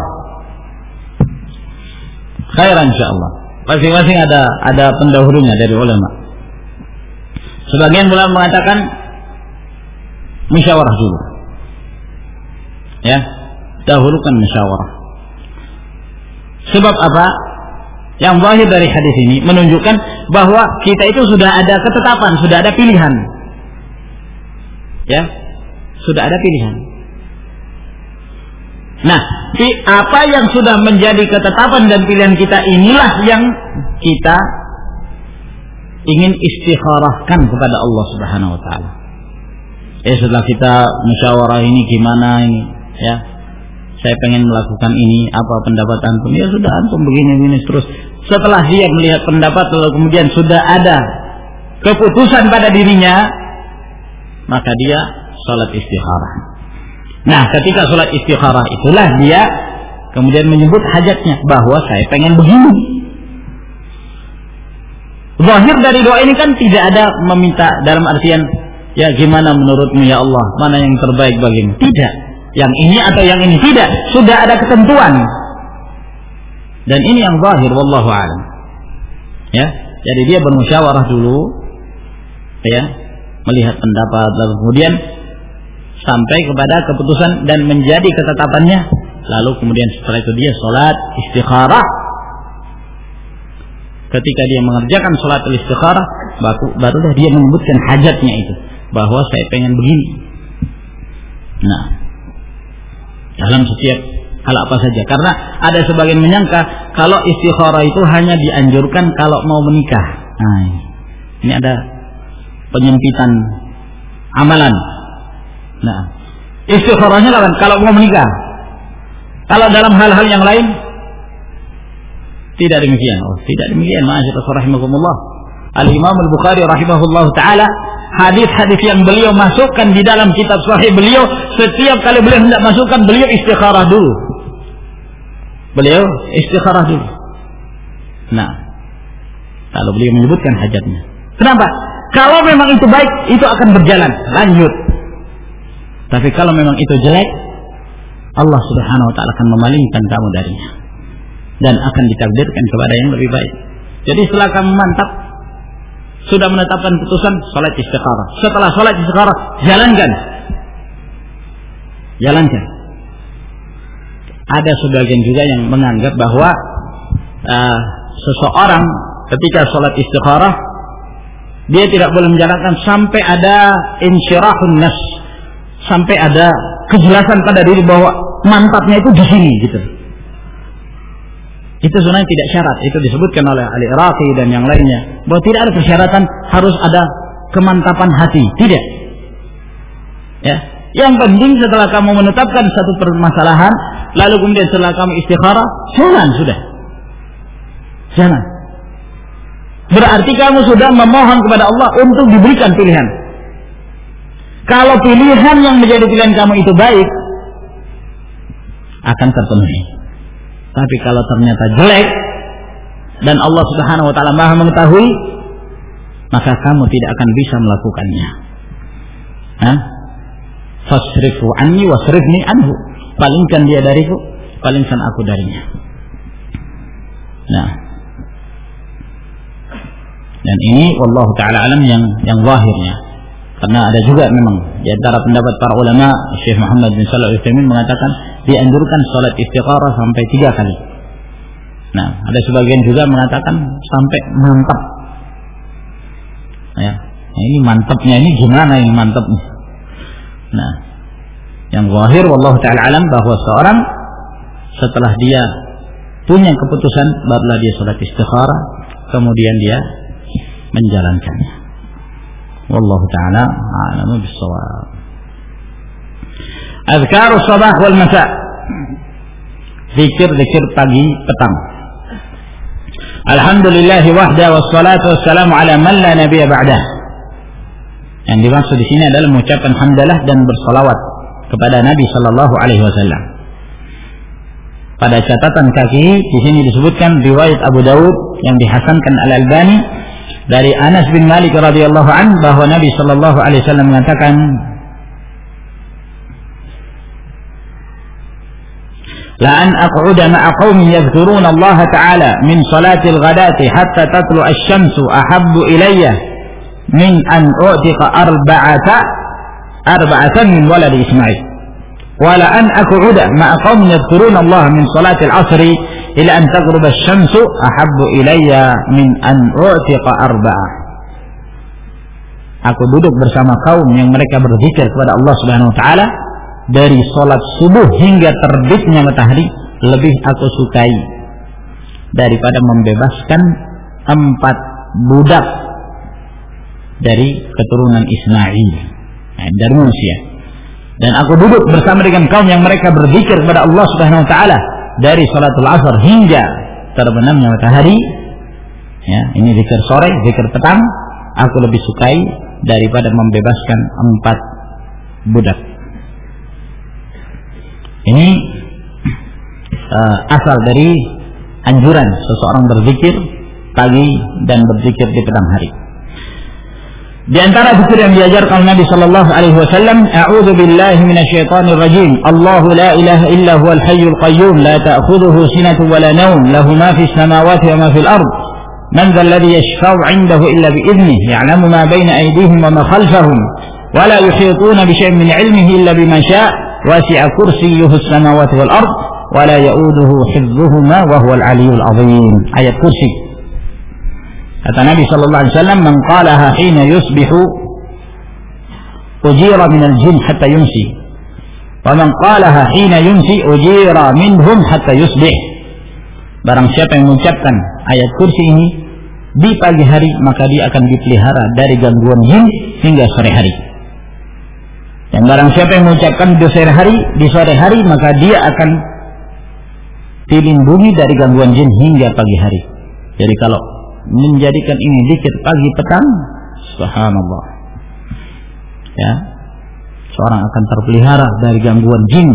Khairan insyaallah. Masing-masing ada ada pendahulunya dari ulama. Sebagian ulama mengatakan musyawarah dulu. Ya, dahulukan musyawarah. Sebab apa? Yang zahir dari hadis ini menunjukkan bahwa kita itu sudah ada ketetapan, sudah ada pilihan. Ya, sudah ada pilihan. Nah, apa yang sudah menjadi ketetapan dan pilihan kita inilah yang kita ingin istikharahkan kepada Allah Subhanahu wa taala. Eh setelah kita musyawarah ini gimana ini, ya. Saya pengen melakukan ini, apa pendapat antum? Ya sudah, antum begini-begini terus. Setelah dia melihat pendapat lalu kemudian sudah ada keputusan pada dirinya, maka dia salat istikharah. Nah, ketika sholat istikharah itulah dia kemudian menyebut hajatnya, bahwa saya pengen begini. Zahir dari doa ini kan tidak ada meminta dalam artian ya gimana menurutmu ya Allah, mana yang terbaik bagimu. Tidak, yang ini atau yang ini, tidak. Sudah ada ketentuan. Dan ini yang zahir, wallahu a'lam. Ya, jadi dia bermusyawarah dulu, ya, melihat pendapat, lalu kemudian sampai kepada keputusan dan menjadi ketetapannya, lalu kemudian setelah itu dia sholat istikharah. Ketika dia mengerjakan sholat istikharah, baru barulah dia menyebutkan hajatnya itu, bahwa saya pengen begini. Nah, dalam setiap hal apa saja, karena ada sebagian menyangka kalau istikharah itu hanya dianjurkan kalau mau menikah. Nah, ini ada penyempitan amalan. Nah, istikharahnya kapan? Kalau mau menikah. Kalau dalam hal-hal yang lain tidak demikian. Oh, tidak demikian. Ma'asyiral rahimakumullah. Al-Imam Al-Bukhari rahimahullah taala, hadis-hadis yang beliau masukkan di dalam kitab sahih beliau, setiap kali beliau hendak masukkan, beliau istikharah dulu. Beliau istikharah dulu. Nah, kalau beliau menyebutkan hajatnya. Kenapa? Kalau memang itu baik, itu akan berjalan, lanjut. Tapi kalau memang itu jelek, Allah Subhanahu wa taala akan memalingkan kamu darinya dan akan ditakdirkan kepada yang lebih baik. Jadi setelah kamu mantap, sudah menetapkan putusan, salat istikharah. Setelah salat istikharah, jalankan. Jalankan. Ada sebagian juga yang menganggap bahwa uh, seseorang ketika salat istikharah dia tidak boleh menjalankan sampai ada insyirahun nas, sampai ada kejelasan pada diri bahwa mantapnya itu di sini gitu. Itu sebenarnya tidak syarat. Itu disebutkan oleh Al-Iraqi dan yang lainnya bahwa tidak ada persyaratan harus ada kemantapan hati. Tidak. Ya. Yang penting setelah kamu menetapkan satu permasalahan, lalu kemudian setelah kamu istikharah, jalan sudah. Jalan. Berarti kamu sudah memohon kepada Allah untuk diberikan pilihan. Kalau pilihan yang menjadi pilihan kamu itu baik, akan terpenuhi. Tapi kalau ternyata jelek dan Allah Subhanahu wa taala Maha mengetahui, maka kamu tidak akan bisa melakukannya. Hah? Fasrifu anni wasrifni anhu. Palingkan dia dariku, palingkan aku darinya. Nah. Dan ini wallahu taala alam yang yang zahirnya. Karena ada juga memang di antara pendapat para ulama, Syekh Muhammad bin Shalih Al-Utsaimin mengatakan dianjurkan salat istikharah sampai tiga kali. Nah, ada sebagian juga mengatakan sampai mantap. Ya, nah ini mantapnya ini gimana ini mantapnya? Nah, yang zahir wallahu taala alam bahwa seorang setelah dia punya keputusan barulah dia salat istikharah, kemudian dia menjalankannya. Wallahu ta'ala a'lamu bis-shawab. Azkarus sabah wal masa. Zikir-zikir pagi petang. Alhamdulillah wahda wassalatu wassalamu ala man la nabiyya ba'dah. Yang dimaksud di sini adalah mengucapkan hamdalah dan bersalawat kepada Nabi sallallahu alaihi wasallam. Pada catatan kaki di sini disebutkan riwayat Abu Dawud yang dihasankan Al-Albani dari Anas bin Malik radhiyallahu an bahwa Nabi sallallahu alaihi wasallam mengatakan, la an aq'uda ma'a qaumin yadhkuruna Allah ta'ala min salati al-ghadati hatta tatlu asy-syamsu ahabbu ilayya min an u'tiqa arba'ata arba'atan min walad Ismail. Wa la an aq'uda ma'a qaumin yadhkuruna Allah min salati al-'asri ila an taghruba asy-syamsu ahabbu ilayya min an u'tiqa arba'ah. Aku duduk bersama kaum yang mereka berzikir kepada Allah Subhanahu wa taala dari salat subuh hingga terbitnya matahari, lebih aku sukai daripada membebaskan empat budak dari keturunan Ismail, nah, dari manusia. Dan aku duduk bersama dengan kaum yang mereka berzikir kepada Allah Subhanahu wa taala dari salatul asar hingga terbenamnya matahari. Ya, ini zikir sore, zikir petang, aku lebih sukai daripada membebaskan empat budak. Ini uh, asal dari anjuran seseorang berzikir pagi dan berzikir di petang hari. Di antara zikir yang diajarkan Nabi sallallahu alaihi wasallam, a'udzu billahi minasyaitonir rajim. Allahu la ilaha illa huwal hayyul qayyum la ta'khudhuhu sinatun wa la nawm, lahu ma fis samawati wa ma fil ard. Man dhal ladzi yashfa'u 'indahu illa bi idhnihi, ya'lamu ma bayna aydihim wa ma khalfahum, wa la yuhituna bi shay'in min 'ilmihi illa bima sha'a, wasi'a kursiyyuhu as-samawati wal ard, wa la ya'uduhu hifdhuhuma wa huwal 'aliyyul 'azim. Ayat kursi. Kata Nabi sallallahu alaihi wasallam, "Man qalaha hina yusbihu ujira min al-jinn hatta yumsi, wa man qalaha hina yumsi ujira minhum hatta yusbih." Barang siapa yang mengucapkan ayat kursi ini di pagi hari, maka dia akan dipelihara dari gangguan jin hingga sore hari. Dan barang siapa yang mengucapkan di sore hari, di sore hari, maka dia akan dilindungi dari gangguan jin hingga pagi hari. Jadi kalau menjadikan ini zikir pagi petang, subhanallah, ya, seorang akan terpelihara dari gangguan jin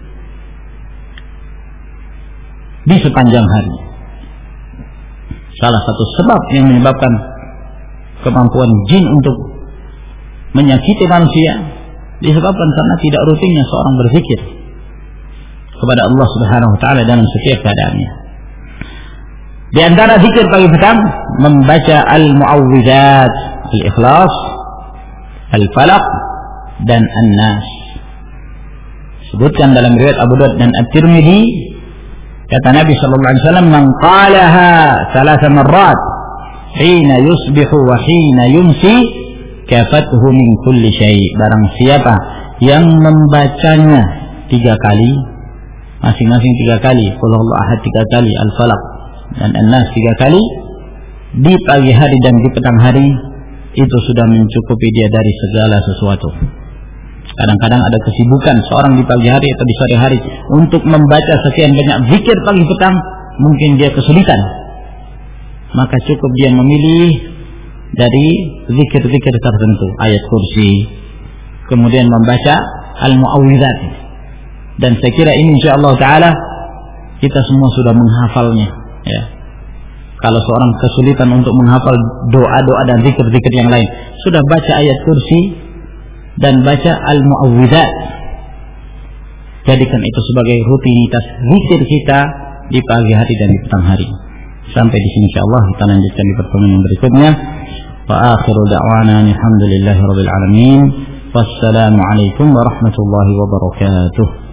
di sepanjang hari. Salah satu sebab yang menyebabkan kemampuan jin untuk menyakiti manusia disebabkan karena tidak rutinnya seorang berzikir kepada Allah Subhanahu wa taala dalam setiap keadaannya. Di antara zikir pagi petang membaca al-mu'awwidzat, al-ikhlas, al-falaq dan an-nas. Sebutkan dalam riwayat Abu Daud dan At-Tirmidzi, kata Nabi sallallahu alaihi wasallam, "Man qalaha thalatha marrat hina yusbihu wa hina yumsi kafathu min kulli syai'." Barang siapa yang membacanya tiga kali, masing-masing tiga kali, qul huwallahu ahad tiga kali, al-falaq dan an-nas tiga kali, di pagi hari dan di petang hari, itu sudah mencukupi dia dari segala sesuatu. Kadang-kadang ada kesibukan seorang di pagi hari atau di sore hari untuk membaca sekian banyak zikir pagi petang, mungkin dia kesulitan. Maka cukup dia memilih dari zikir-zikir tertentu, ayat kursi, kemudian membaca al-mu'awwidzat. Dan saya kira ini insyaallah taala kita semua sudah menghafalnya, ya. Kalau seorang kesulitan untuk menghafal doa-doa dan zikir-zikir yang lain, sudah baca ayat kursi dan baca al-mu'awwidzat. Jadikan itu sebagai rutinitas zikir kita di pagi hari dan di petang hari. Sampai di sini insyaallah, kita lanjutkan di pertemuan yang berikutnya. Wa akhiru da'wana alhamdulillahirabbil alamin. Wassalamu alaikum warahmatullahi wabarakatuh.